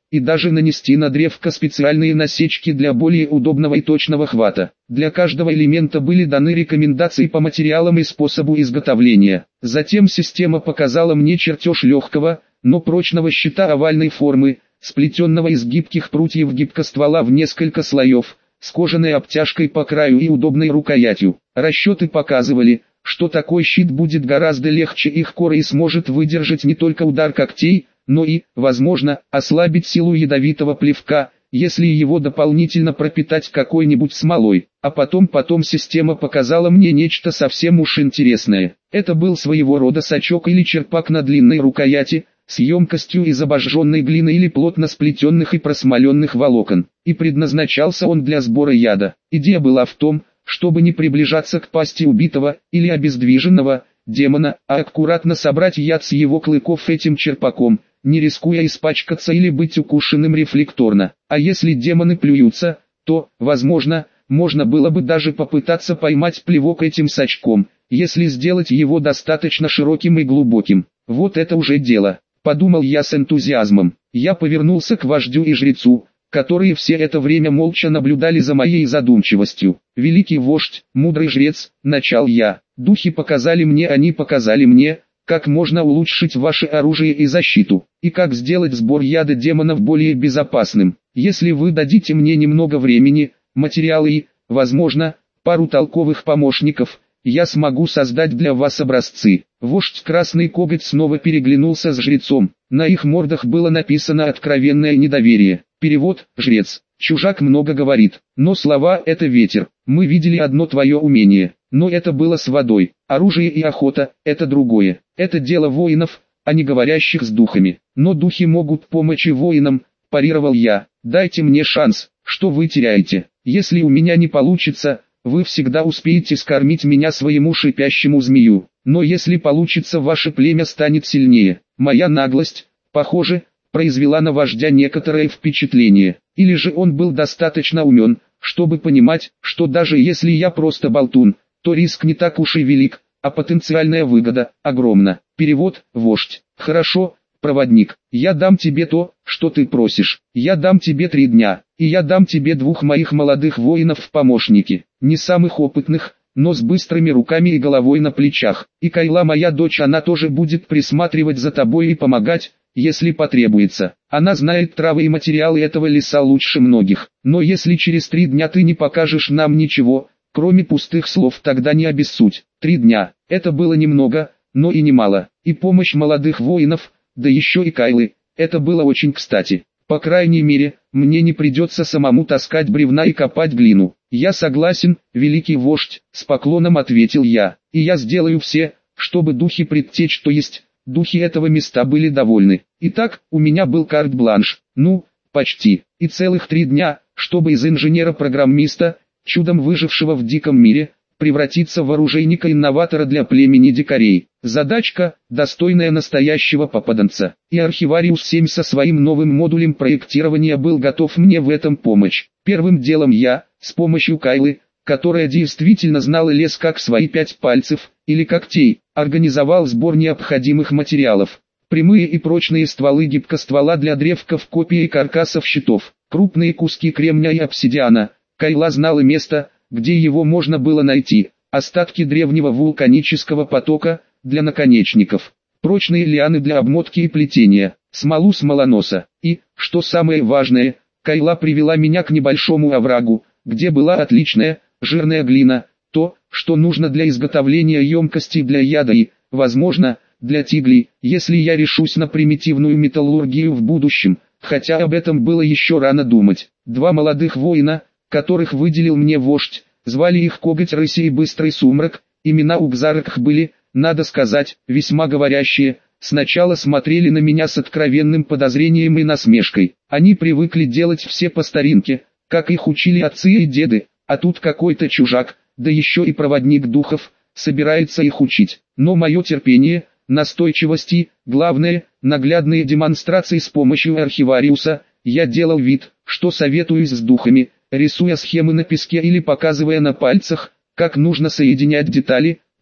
и даже нанести на древко специальные насечки для более удобного и точного хвата. Для каждого элемента были даны рекомендации по материалам и способу изготовления. Затем система показала мне чертеж легкого, но прочного щита овальной формы, сплетенного из гибких прутьев гибкоствола в несколько слоев, с кожаной обтяжкой по краю и удобной рукоятью. Расчеты показывали, что такой щит будет гораздо легче их коры и сможет выдержать не только удар когтей, но и, возможно, ослабить силу ядовитого плевка, если его дополнительно пропитать какой-нибудь смолой. А потом потом система показала мне нечто совсем уж интересное. Это был своего рода сачок или черпак на длинной рукояти, с емкостью из обожженной глины или плотно сплетенных и просмоленных волокон. И предназначался он для сбора яда. Идея была в том, чтобы не приближаться к пасти убитого или обездвиженного демона, а аккуратно собрать яд с его клыков этим черпаком, не рискуя испачкаться или быть укушенным рефлекторно. А если демоны плюются, то, возможно, можно было бы даже попытаться поймать плевок этим сачком, если сделать его достаточно широким и глубоким. Вот это уже дело, подумал я с энтузиазмом. Я повернулся к вождю и жрецу, которые все это время молча наблюдали за моей задумчивостью. «Великий вождь, мудрый жрец», — начал я, — «духи показали мне, они показали мне, как можно улучшить ваше оружие и защиту, и как сделать сбор яда демонов более безопасным. Если вы дадите мне немного времени, материалы и, возможно, пару толковых помощников, я смогу создать для вас образцы». Вождь Красный Коготь снова переглянулся с жрецом. На их мордах было написано откровенное недоверие. Перевод: жрец. Чужак много говорит, но слова — это ветер. Мы видели одно твое умение, но это было с водой. Оружие и охота — это другое. Это дело воинов, а не говорящих с духами. Но духи могут помочь и воинам, парировал я. Дайте мне шанс, что вы теряете? Если у меня не получится, вы всегда успеете скормить меня своему шипящему змею. Но если получится, ваше племя станет сильнее. Моя наглость, похоже, произвела на вождя некоторое впечатление. Или же он был достаточно умен, чтобы понимать, что даже если я просто болтун, то риск не так уж и велик, а потенциальная выгода огромна. Перевод: вождь. Хорошо, проводник, я дам тебе то, что ты просишь. Я дам тебе три дня, и я дам тебе двух моих молодых воинов в помощники. Не самых опытных, но с быстрыми руками и головой на плечах. И Кайла, моя дочь, она тоже будет присматривать за тобой и помогать, если потребуется. Она знает травы и материалы этого леса лучше многих. Но если через три дня ты не покажешь нам ничего, кроме пустых слов, тогда не обессудь. Три дня. Это было немного, но и немало. И помощь молодых воинов, да еще и Кайлы. Это было очень кстати. По крайней мере, мне не придется самому таскать бревна и копать глину. Я согласен, великий вождь, с поклоном ответил я. И я сделаю все, чтобы духи предтеч, то есть духи этого места, были довольны. Итак, у меня был карт-бланш, ну, почти, и целых три дня, чтобы из инженера-программиста, чудом выжившего в диком мире, превратиться в оружейника-инноватора для племени дикарей. Задачка, достойная настоящего попаданца. И Архивариус семь со своим новым модулем проектирования был готов мне в этом помочь. Первым делом я, с помощью Кайлы, которая действительно знала лес как свои пять пальцев, или когтей, организовал сбор необходимых материалов. Прямые и прочные стволы гибкоствола для древков, копий и каркасов щитов, крупные куски кремня и обсидиана. Кайла знала место, где его можно было найти, остатки древнего вулканического потока, для наконечников, прочные лианы для обмотки и плетения, смолу смолоноса. И, что самое важное, Кайла привела меня к небольшому оврагу, где была отличная, жирная глина, то, что нужно для изготовления емкостей для яда и, возможно, для тиглей, если я решусь на примитивную металлургию в будущем, хотя об этом было еще рано думать. Два молодых воина, которых выделил мне вождь, звали их Коготь Рыси и Быстрый Сумрак. Имена у Гзаракх были, надо сказать, весьма говорящие. Сначала смотрели на меня с откровенным подозрением и насмешкой. Они привыкли делать все по старинке, как их учили отцы и деды, а тут какой-то чужак, да еще и проводник духов, собирается их учить. Но мое терпение, настойчивость и, главное, наглядные демонстрации с помощью Архивариуса, я делал вид, что советуюсь с духами, рисуя схемы на песке или показывая на пальцах, как нужно соединять детали,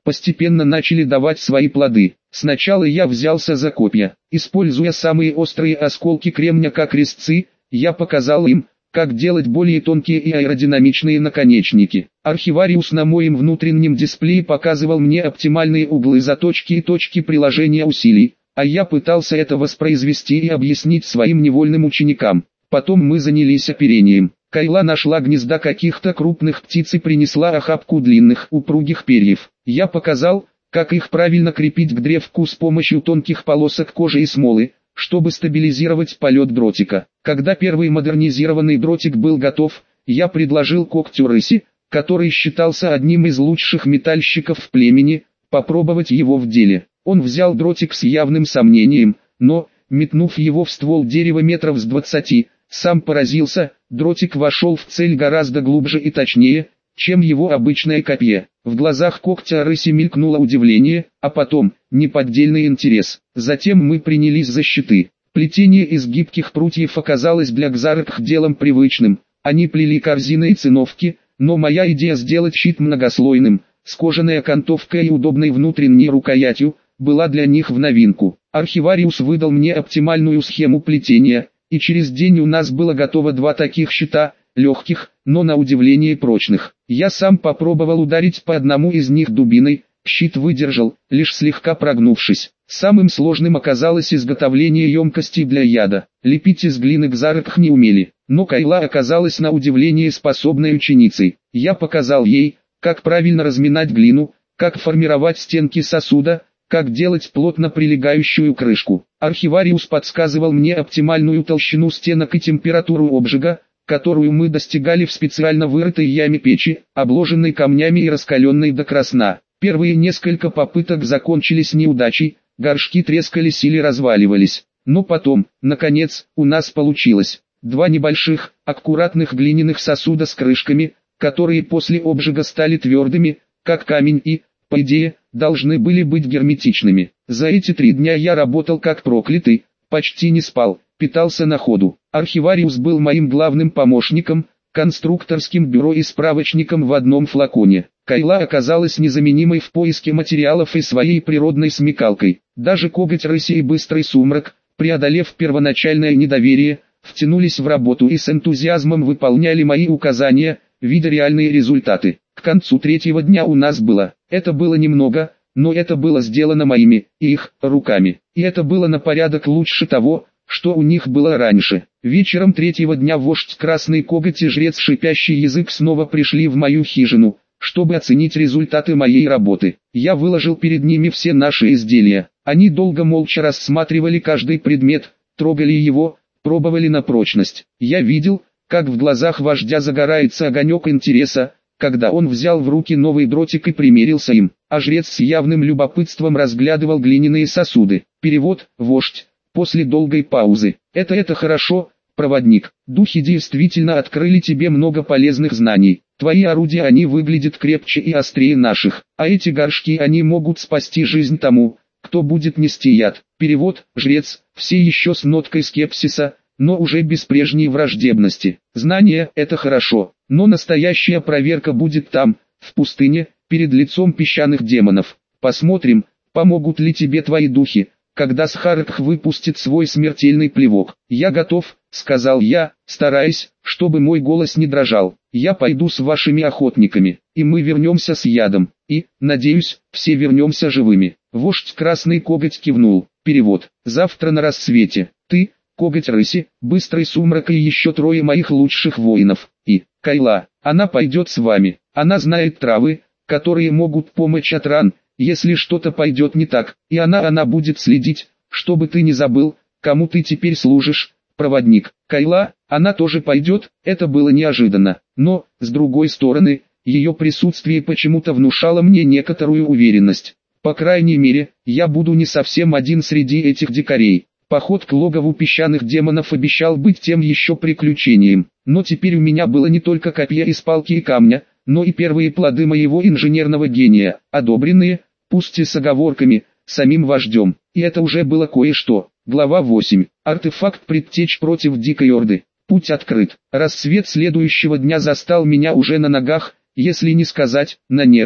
постепенно начали давать свои плоды. Сначала я взялся за копья. Используя самые острые осколки кремня как резцы, я показал им, как делать более тонкие и аэродинамичные наконечники. Архивариус на моем внутреннем дисплее показывал мне оптимальные углы заточки и точки приложения усилий, а я пытался это воспроизвести и объяснить своим невольным ученикам. Потом мы занялись оперением. Кайла нашла гнезда каких-то крупных птиц и принесла охапку длинных, упругих перьев. Я показал, как их правильно крепить к древку с помощью тонких полосок кожи и смолы, чтобы стабилизировать полет дротика. Когда первый модернизированный дротик был готов, я предложил когтю рыси, который считался одним из лучших метальщиков в племени, попробовать его в деле. Он взял дротик с явным сомнением, но, метнув его в ствол дерева метров с двадцати, сам поразился, дротик вошел в цель гораздо глубже и точнее, чем его обычное копье. В глазах когтя рыси мелькнуло удивление, а потом, неподдельный интерес. Затем мы принялись за щиты. Плетение из гибких прутьев оказалось для Кзаркх делом привычным. Они плели корзины и циновки, но моя идея сделать щит многослойным, с кожаной окантовкой и удобной внутренней рукоятью, была для них в новинку. Архивариус выдал мне оптимальную схему плетения, и через день у нас было готово два таких щита, легких, но на удивление прочных. Я сам попробовал ударить по одному из них дубиной, щит выдержал, лишь слегка прогнувшись. Самым сложным оказалось изготовление емкостей для яда. Лепить из глины Кзаркх не умели, но Кайла оказалась на удивление способной ученицей. Я показал ей, как правильно разминать глину, как формировать стенки сосуда, как делать плотно прилегающую крышку. Архивариус подсказывал мне оптимальную толщину стенок и температуру обжига, которую мы достигали в специально вырытой яме печи, обложенной камнями и раскаленной до красна. Первые несколько попыток закончились неудачей, горшки трескались или разваливались. Но потом, наконец, у нас получилось. Два небольших, аккуратных глиняных сосуда с крышками, которые после обжига стали твердыми, как камень и, по идее, должны были быть герметичными. За эти три дня я работал как проклятый, почти не спал, питался на ходу. Архивариус был моим главным помощником, конструкторским бюро и справочником в одном флаконе. Кайла оказалась незаменимой в поиске материалов и своей природной смекалкой. Даже коготь рыси и быстрый сумрак, преодолев первоначальное недоверие, втянулись в работу и с энтузиазмом выполняли мои указания, видя реальные результаты. К концу третьего дня у нас было, это было немного, но это было сделано моими, и их, руками. И это было на порядок лучше того, что у них было раньше. Вечером третьего дня вождь Красный Коготь и жрец Шипящий Язык снова пришли в мою хижину, чтобы оценить результаты моей работы. Я выложил перед ними все наши изделия. Они долго молча рассматривали каждый предмет, трогали его, пробовали на прочность. Я видел, как в глазах вождя загорается огонек интереса, когда он взял в руки новый дротик и примерился им, а жрец с явным любопытством разглядывал глиняные сосуды. Перевод, вождь, после долгой паузы. Это это хорошо, проводник. Духи действительно открыли тебе много полезных знаний. Твои орудия они выглядят крепче и острее наших, а эти горшки они могут спасти жизнь тому, кто будет нести яд. Перевод, жрец, все еще с ноткой скепсиса, но уже без прежней враждебности. Знание – это хорошо, но настоящая проверка будет там, в пустыне, перед лицом песчаных демонов. Посмотрим, помогут ли тебе твои духи, когда Схаркх выпустит свой смертельный плевок. «Я готов», — сказал я, стараясь, чтобы мой голос не дрожал. «Я пойду с вашими охотниками, и мы вернемся с ядом, и, надеюсь, все вернемся живыми». Вождь Красный Коготь кивнул. Перевод. «Завтра на рассвете, ты, Коготь Рыси, Быстрый Сумрак и еще трое моих лучших воинов, и, Кайла, она пойдет с вами. Она знает травы, которые могут помочь от ран, если что-то пойдет не так, и она она будет следить, чтобы ты не забыл, кому ты теперь служишь, проводник. Кайла, она тоже пойдет». Это было неожиданно, но, с другой стороны, ее присутствие почему-то внушало мне некоторую уверенность. По крайней мере, я буду не совсем один среди этих дикарей. Поход к логову песчаных демонов обещал быть тем еще приключением, но теперь у меня было не только копья из палки и камня, но и первые плоды моего инженерного гения, одобренные, пусть и с оговорками, самим вождем. И это уже было кое-что. Глава восемь. Артефакт предтеч против Дикой Орды. Путь открыт. Рассвет следующего дня застал меня уже на ногах, если не сказать, на нервах.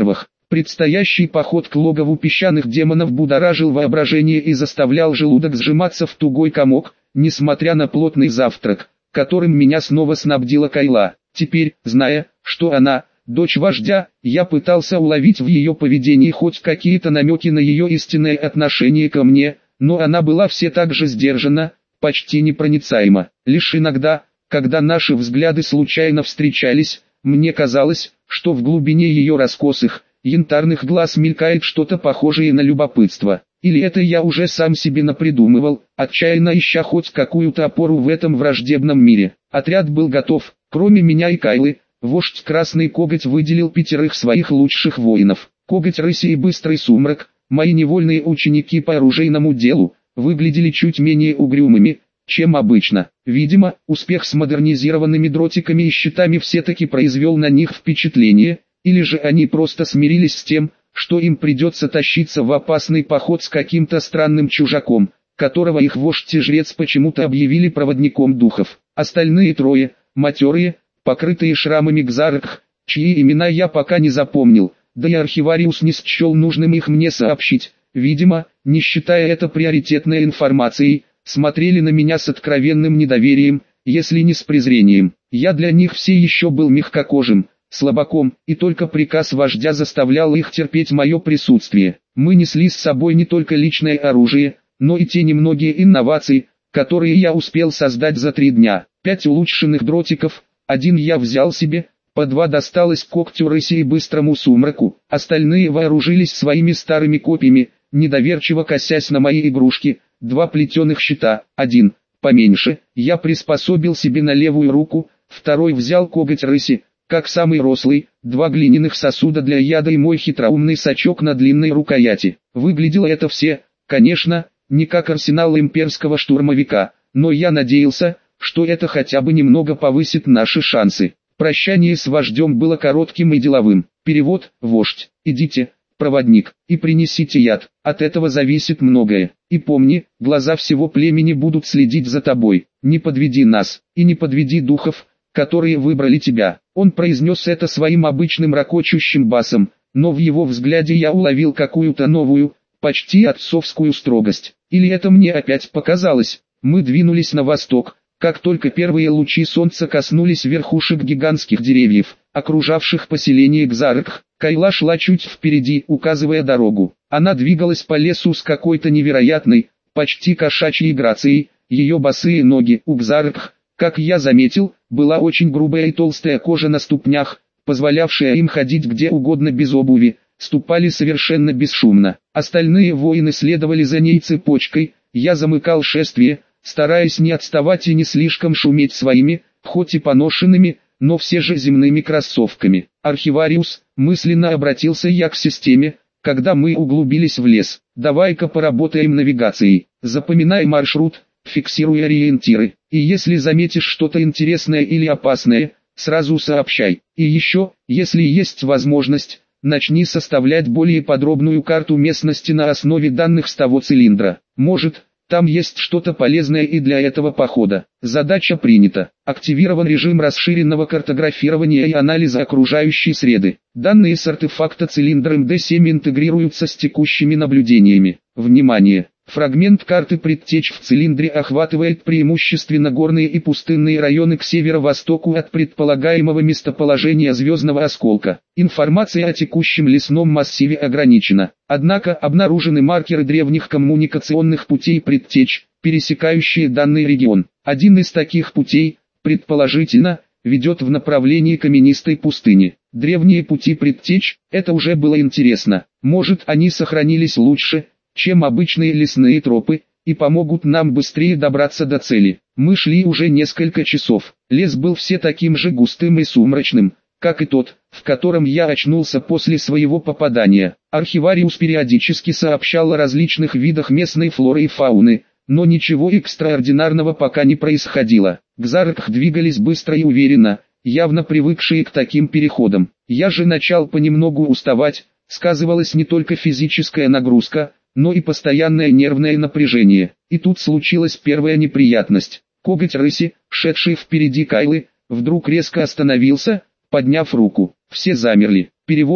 Предстоящий поход к логову песчаных демонов будоражил воображение и заставлял желудок сжиматься в тугой комок, несмотря на плотный завтрак, которым меня снова снабдила Кайла. Теперь, зная, что она, дочь вождя, я пытался уловить в ее поведении хоть какие-то намеки на ее истинное отношение ко мне, но она была все так же сдержана, почти непроницаема. Лишь иногда, когда наши взгляды случайно встречались, мне казалось, что в глубине ее раскосых, янтарных глаз мелькает что-то похожее на любопытство. Или это я уже сам себе напридумывал, отчаянно ища хоть какую-то опору в этом враждебном мире. Отряд был готов, кроме меня и Кайлы. Вождь Красный Коготь выделил пятерых своих лучших воинов. Коготь Рыси и Быстрый Сумрак, мои невольные ученики по оружейному делу, выглядели чуть менее угрюмыми, чем обычно. Видимо, успех с модернизированными дротиками и щитами все-таки произвел на них впечатление, или же они просто смирились с тем, что им придется тащиться в опасный поход с каким-то странным чужаком, которого их вождь и жрец почему-то объявили проводником духов. Остальные трое, матерые, покрытые шрамами гзарх, чьи имена я пока не запомнил, да и архивариус не счел нужным их мне сообщить, видимо, не считая это приоритетной информацией, смотрели на меня с откровенным недоверием, если не с презрением. Я для них все еще был мягкокожим, слабаком, и только приказ вождя заставлял их терпеть мое присутствие. Мы несли с собой не только личное оружие, но и те немногие инновации, которые я успел создать за три дня. Пять улучшенных дротиков, один я взял себе, по два досталось Когтю Рыси и Быстрому Сумраку, остальные вооружились своими старыми копьями, недоверчиво косясь на мои игрушки. Два плетеных щита, один, поменьше, я приспособил себе на левую руку, второй взял Коготь Рыси, как самый рослый, два глиняных сосуда для яда и мой хитроумный сачок на длинной рукояти. Выглядело это все, конечно, не как арсенал имперского штурмовика, но я надеялся, что это хотя бы немного повысит наши шансы. Прощание с вождем было коротким и деловым. Перевод: вождь, идите, проводник, и принесите яд, от этого зависит многое. И помни, глаза всего племени будут следить за тобой. Не подведи нас, и не подведи духов, которые выбрали тебя. Он произнес это своим обычным ракочущим басом, но в его взгляде я уловил какую-то новую, почти отцовскую строгость. Или это мне опять показалось? Мы двинулись на восток. Как только первые лучи солнца коснулись верхушек гигантских деревьев, окружавших поселение Гзарх, Кайла шла чуть впереди, указывая дорогу. Она двигалась по лесу с какой-то невероятной, почти кошачьей грацией. Ее босые ноги у Гзарх, как я заметил, была очень грубая и толстая кожа на ступнях, позволявшая им ходить где угодно без обуви, ступали совершенно бесшумно. Остальные воины следовали за ней цепочкой, я замыкал шествие, стараясь не отставать и не слишком шуметь своими, хоть и поношенными, но все же земными кроссовками. Архивариус, мысленно обратился я к системе, когда мы углубились в лес. Давай-ка поработаем навигацией, запоминай маршрут, фиксируй ориентиры, и если заметишь что-то интересное или опасное, сразу сообщай. И еще, если есть возможность, начни составлять более подробную карту местности на основе данных с того цилиндра. Может, там есть что-то полезное и для этого похода. Задача принята. Активирован режим расширенного картографирования и анализа окружающей среды. Данные с артефакта цилиндр эм дэ семь интегрируются с текущими наблюдениями. Внимание! Фрагмент карты предтеч в цилиндре охватывает преимущественно горные и пустынные районы к северо-востоку от предполагаемого местоположения звездного осколка. Информация о текущем лесном массиве ограничена. Однако обнаружены маркеры древних коммуникационных путей предтеч, пересекающие данный регион. Один из таких путей, предположительно, ведет в направлении каменистой пустыни. Древние пути предтеч, это уже было интересно. Может, они сохранились лучше, чем обычные лесные тропы, и помогут нам быстрее добраться до цели. Мы шли уже несколько часов. Лес был все таким же густым и сумрачным, как и тот, в котором я очнулся после своего попадания. Архивариус периодически сообщал о различных видах местной флоры и фауны, но ничего экстраординарного пока не происходило. Гзарх двигались быстро и уверенно, явно привыкшие к таким переходам. Я же начал понемногу уставать, сказывалась не только физическая нагрузка, но и постоянное нервное напряжение. И тут случилась первая неприятность. Коготь Рыси, шедший впереди Кайлы, вдруг резко остановился, подняв руку. Все замерли. Перевод: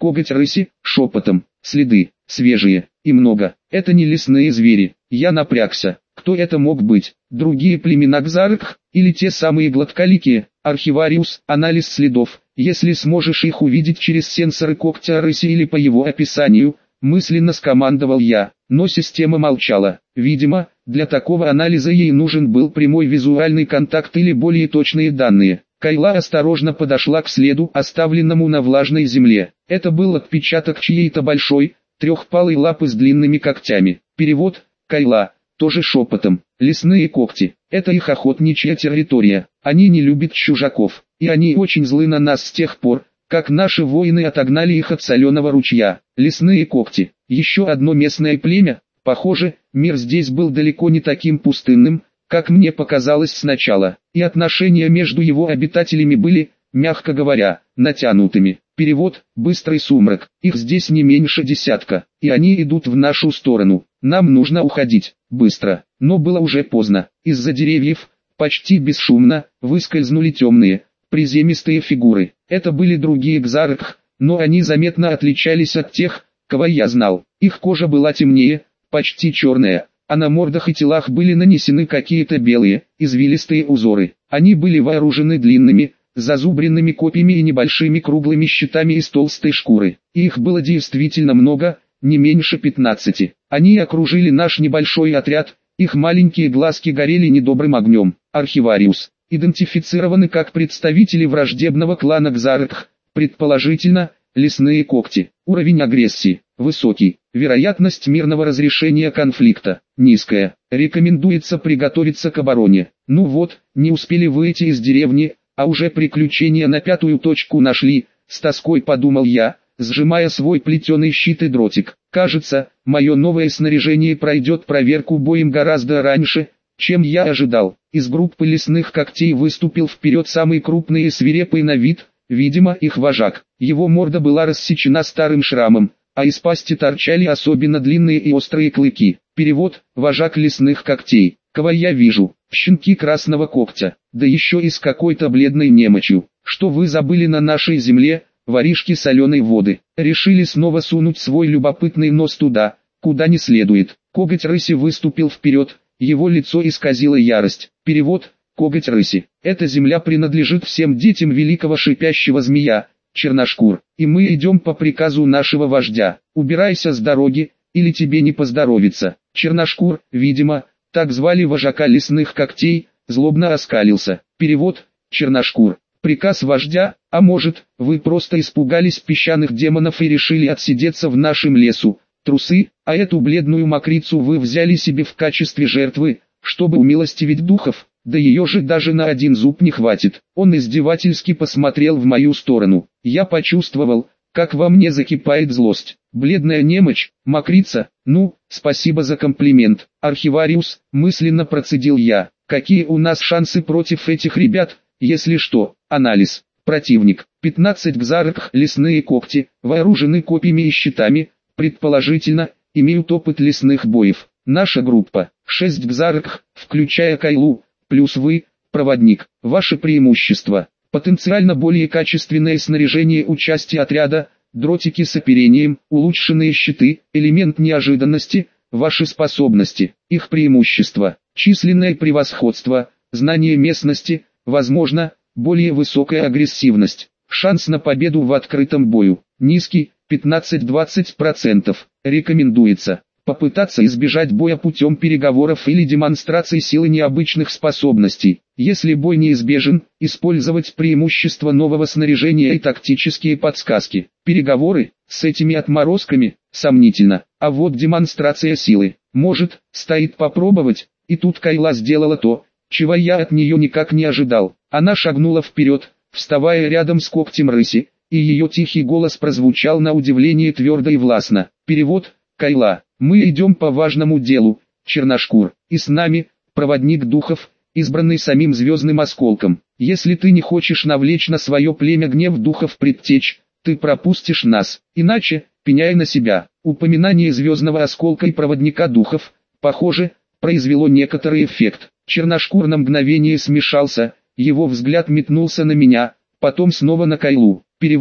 Коготь рыси, шепотом, следы, свежие, и много. Это не лесные звери. Я напрягся. Кто это мог быть? Другие племена Кзарк, или те самые гладколикие? Архивариус, анализ следов. Если сможешь их увидеть через сенсоры когтя рыси или по его описанию, мысленно скомандовал я, но система молчала. Видимо, для такого анализа ей нужен был прямой визуальный контакт или более точные данные. Кайла осторожно подошла к следу, оставленному на влажной земле. Это был отпечаток чьей-то большой, трехпалой лапы с длинными когтями. Перевод: Кайла, тоже шепотом. Лесные когти. Это их охотничья территория. Они не любят чужаков. И они очень злы на нас с тех пор, как наши воины отогнали их от соленого ручья. Лесные когти. Еще одно местное племя. Похоже, мир здесь был далеко не таким пустынным, как мне показалось сначала, и отношения между его обитателями были, мягко говоря, натянутыми. Перевод: быстрый сумрак. Их здесь не меньше десятка, и они идут в нашу сторону. Нам нужно уходить, быстро. Но было уже поздно. Из-за деревьев, почти бесшумно, выскользнули темные, приземистые фигуры. Это были другие Кзарк, но они заметно отличались от тех, кого я знал. Их кожа была темнее, почти черная, а на мордах и телах были нанесены какие-то белые, извилистые узоры. Они были вооружены длинными, зазубренными копьями и небольшими круглыми щитами из толстой шкуры. И их было действительно много, не меньше пятнадцати. Они окружили наш небольшой отряд, их маленькие глазки горели недобрым огнем. Архивариус, идентифицированы как представители враждебного клана Кзарк, предположительно, лесные когти. Уровень агрессии высокий. Вероятность мирного разрешения конфликта низкая. Рекомендуется приготовиться к обороне. Ну вот, не успели выйти из деревни, а уже приключения на пятую точку нашли, с тоской подумал я, сжимая свой плетеный щит и дротик. Кажется, мое новое снаряжение пройдет проверку боем гораздо раньше, чем я ожидал. Из группы лесных когтей выступил вперед самый крупный и свирепый на вид, видимо их вожак. Его морда была рассечена старым шрамом, а из пасти торчали особенно длинные и острые клыки. Перевод: вожак лесных когтей. Кого я вижу? Щенки красного когтя, да еще и с какой-то бледной немочью. Что вы забыли на нашей земле, воришки соленой воды? Решили снова сунуть свой любопытный нос туда, куда не следует. Коготь рыси выступил вперед, его лицо исказило ярость. Перевод: коготь рыси. Эта земля принадлежит всем детям великого шипящего змея, Черношкур, и мы идем по приказу нашего вождя. Убирайся с дороги, или тебе не поздоровится. Черношкур, видимо, так звали вожака лесных когтей, злобно оскалился. Перевод: Черношкур. Приказ вождя, а может, вы просто испугались песчаных демонов и решили отсидеться в нашем лесу, трусы, а эту бледную мокрицу вы взяли себе в качестве жертвы, чтобы умилостивить духов, да ее же даже на один зуб не хватит. Он издевательски посмотрел в мою сторону. Я почувствовал, как во мне закипает злость. Бледная немочь, мокрица, ну, спасибо за комплимент. Архивариус, мысленно процедил я. Какие у нас шансы против этих ребят, если что? Анализ. Противник. пятнадцать Кзарк, лесные когти, вооружены копьями и щитами, предположительно, имеют опыт лесных боев. Наша группа. шесть Кзарк, включая Кайлу, плюс вы, проводник. Ваше преимущество. Потенциально более качественное снаряжение у части отряда, дротики с оперением, улучшенные щиты, элемент неожиданности, ваши способности. Их преимущество. Численное превосходство, знание местности, возможно, более высокая агрессивность. Шанс на победу в открытом бою. Низкий, пятнадцать-двадцать процентов. Рекомендуется попытаться избежать боя путем переговоров или демонстрации силы необычных способностей. Если бой неизбежен, использовать преимущество нового снаряжения и тактические подсказки. Переговоры с этими отморозками сомнительно, а вот демонстрация силы, может, стоит попробовать. И тут Кайла сделала то, чего я от нее никак не ожидал. Она шагнула вперед, вставая рядом с когтем рыси, и ее тихий голос прозвучал на удивление твердо и властно. Перевод: Кайла, мы идем по важному делу, Черношкур, и с нами, проводник духов, избранный самим звездным осколком. Если ты не хочешь навлечь на свое племя гнев духов предтеч, ты пропустишь нас, иначе, пеняй на себя. Упоминание звездного осколка и проводника духов, похоже, произвело некоторый эффект. Черношкур на мгновение смешался, его взгляд метнулся на меня, потом снова на Кайлу. Перевод: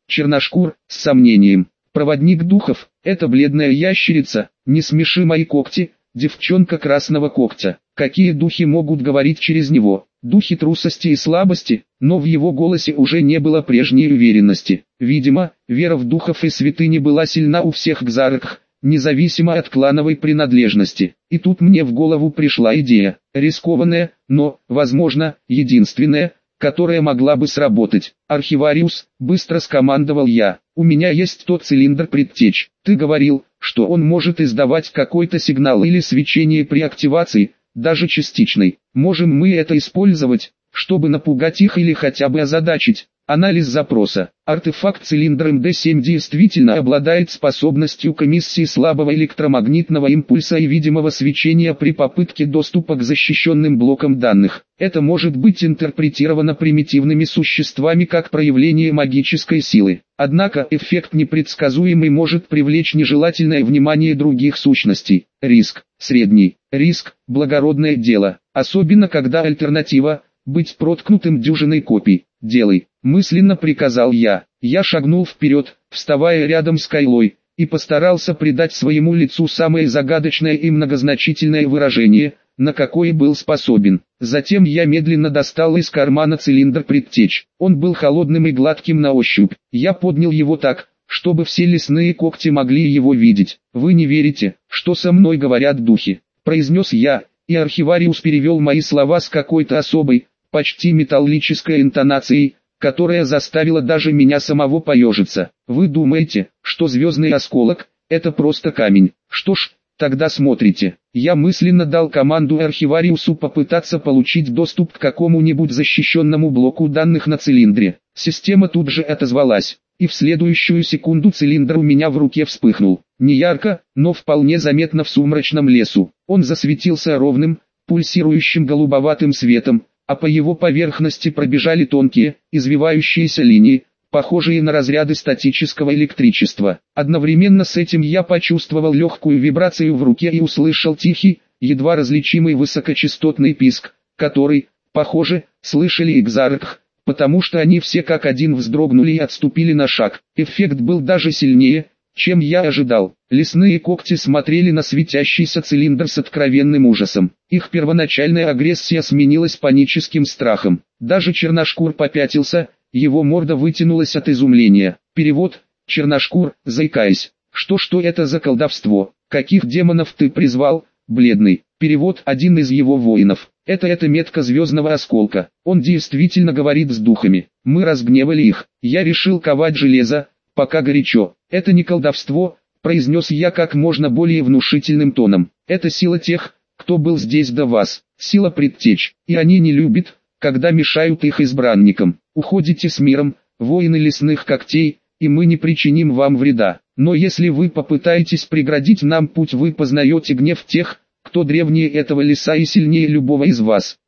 Черношкур, с сомнением. Проводник духов, это бледная ящерица, не смеши мои когти, девчонка красного когтя. Какие духи могут говорить через него? Духи трусости и слабости, но в его голосе уже не было прежней уверенности. Видимо, вера в духов и святыни была сильна у всех кзаркх, независимо от клановой принадлежности. И тут мне в голову пришла идея, рискованная, но, возможно, единственная, которая могла бы сработать. «Архивариус», — быстро скомандовал я, — «у меня есть тот цилиндр предтеч. Ты говорил, что он может издавать какой-то сигнал или свечение при активации, даже частичной. Можем мы это использовать, чтобы напугать их или хотя бы озадачить?» Анализ запроса. Артефакт цилиндр эм дэ семь действительно обладает способностью к эмиссии слабого электромагнитного импульса и видимого свечения при попытке доступа к защищенным блокам данных. Это может быть интерпретировано примитивными существами как проявление магической силы. Однако эффект непредсказуемый может привлечь нежелательное внимание других сущностей. Риск. Средний. Риск – благородное дело. Особенно когда альтернатива – быть проткнутым дюжиной копий. «Делай», — мысленно приказал я. Я шагнул вперед, вставая рядом с Кайлой, и постарался придать своему лицу самое загадочное и многозначительное выражение, на какое был способен. Затем я медленно достал из кармана цилиндр предтеч. Он был холодным и гладким на ощупь. Я поднял его так, чтобы все лесные когти могли его видеть. «Вы не верите, что со мной говорят духи», — произнес я, и архивариус перевел мои слова с какой-то особой, почти металлической интонацией, которая заставила даже меня самого поежиться. «Вы думаете, что звездный осколок – это просто камень? Что ж, тогда смотрите». Я мысленно дал команду архивариусу попытаться получить доступ к какому-нибудь защищенному блоку данных на цилиндре. Система тут же отозвалась, и в следующую секунду цилиндр у меня в руке вспыхнул. Не ярко, но вполне заметно в сумрачном лесу. Он засветился ровным, пульсирующим голубоватым светом, а по его поверхности пробежали тонкие, извивающиеся линии, похожие на разряды статического электричества. Одновременно с этим я почувствовал легкую вибрацию в руке и услышал тихий, едва различимый высокочастотный писк, который, похоже, слышали и кзаркх, потому что они все как один вздрогнули и отступили на шаг. Эффект был даже сильнее, чем я ожидал. Лесные когти смотрели на светящийся цилиндр с откровенным ужасом. Их первоначальная агрессия сменилась паническим страхом. Даже Черношкур попятился, его морда вытянулась от изумления. Перевод: Черношкур, заикаясь. «Что что это за колдовство? Каких демонов ты призвал, бледный?» Перевод: один из его воинов. Это эта метка звездного осколка. Он действительно говорит с духами. Мы разгневали их. Я решил ковать железо, пока горячо. «Это не колдовство», — произнес я как можно более внушительным тоном. «Это сила тех, кто был здесь до вас, сила предтеч, и они не любят, когда мешают их избранникам. Уходите с миром, воины лесных когтей, и мы не причиним вам вреда. Но если вы попытаетесь преградить нам путь, вы познаете гнев тех, кто древнее этого леса и сильнее любого из вас».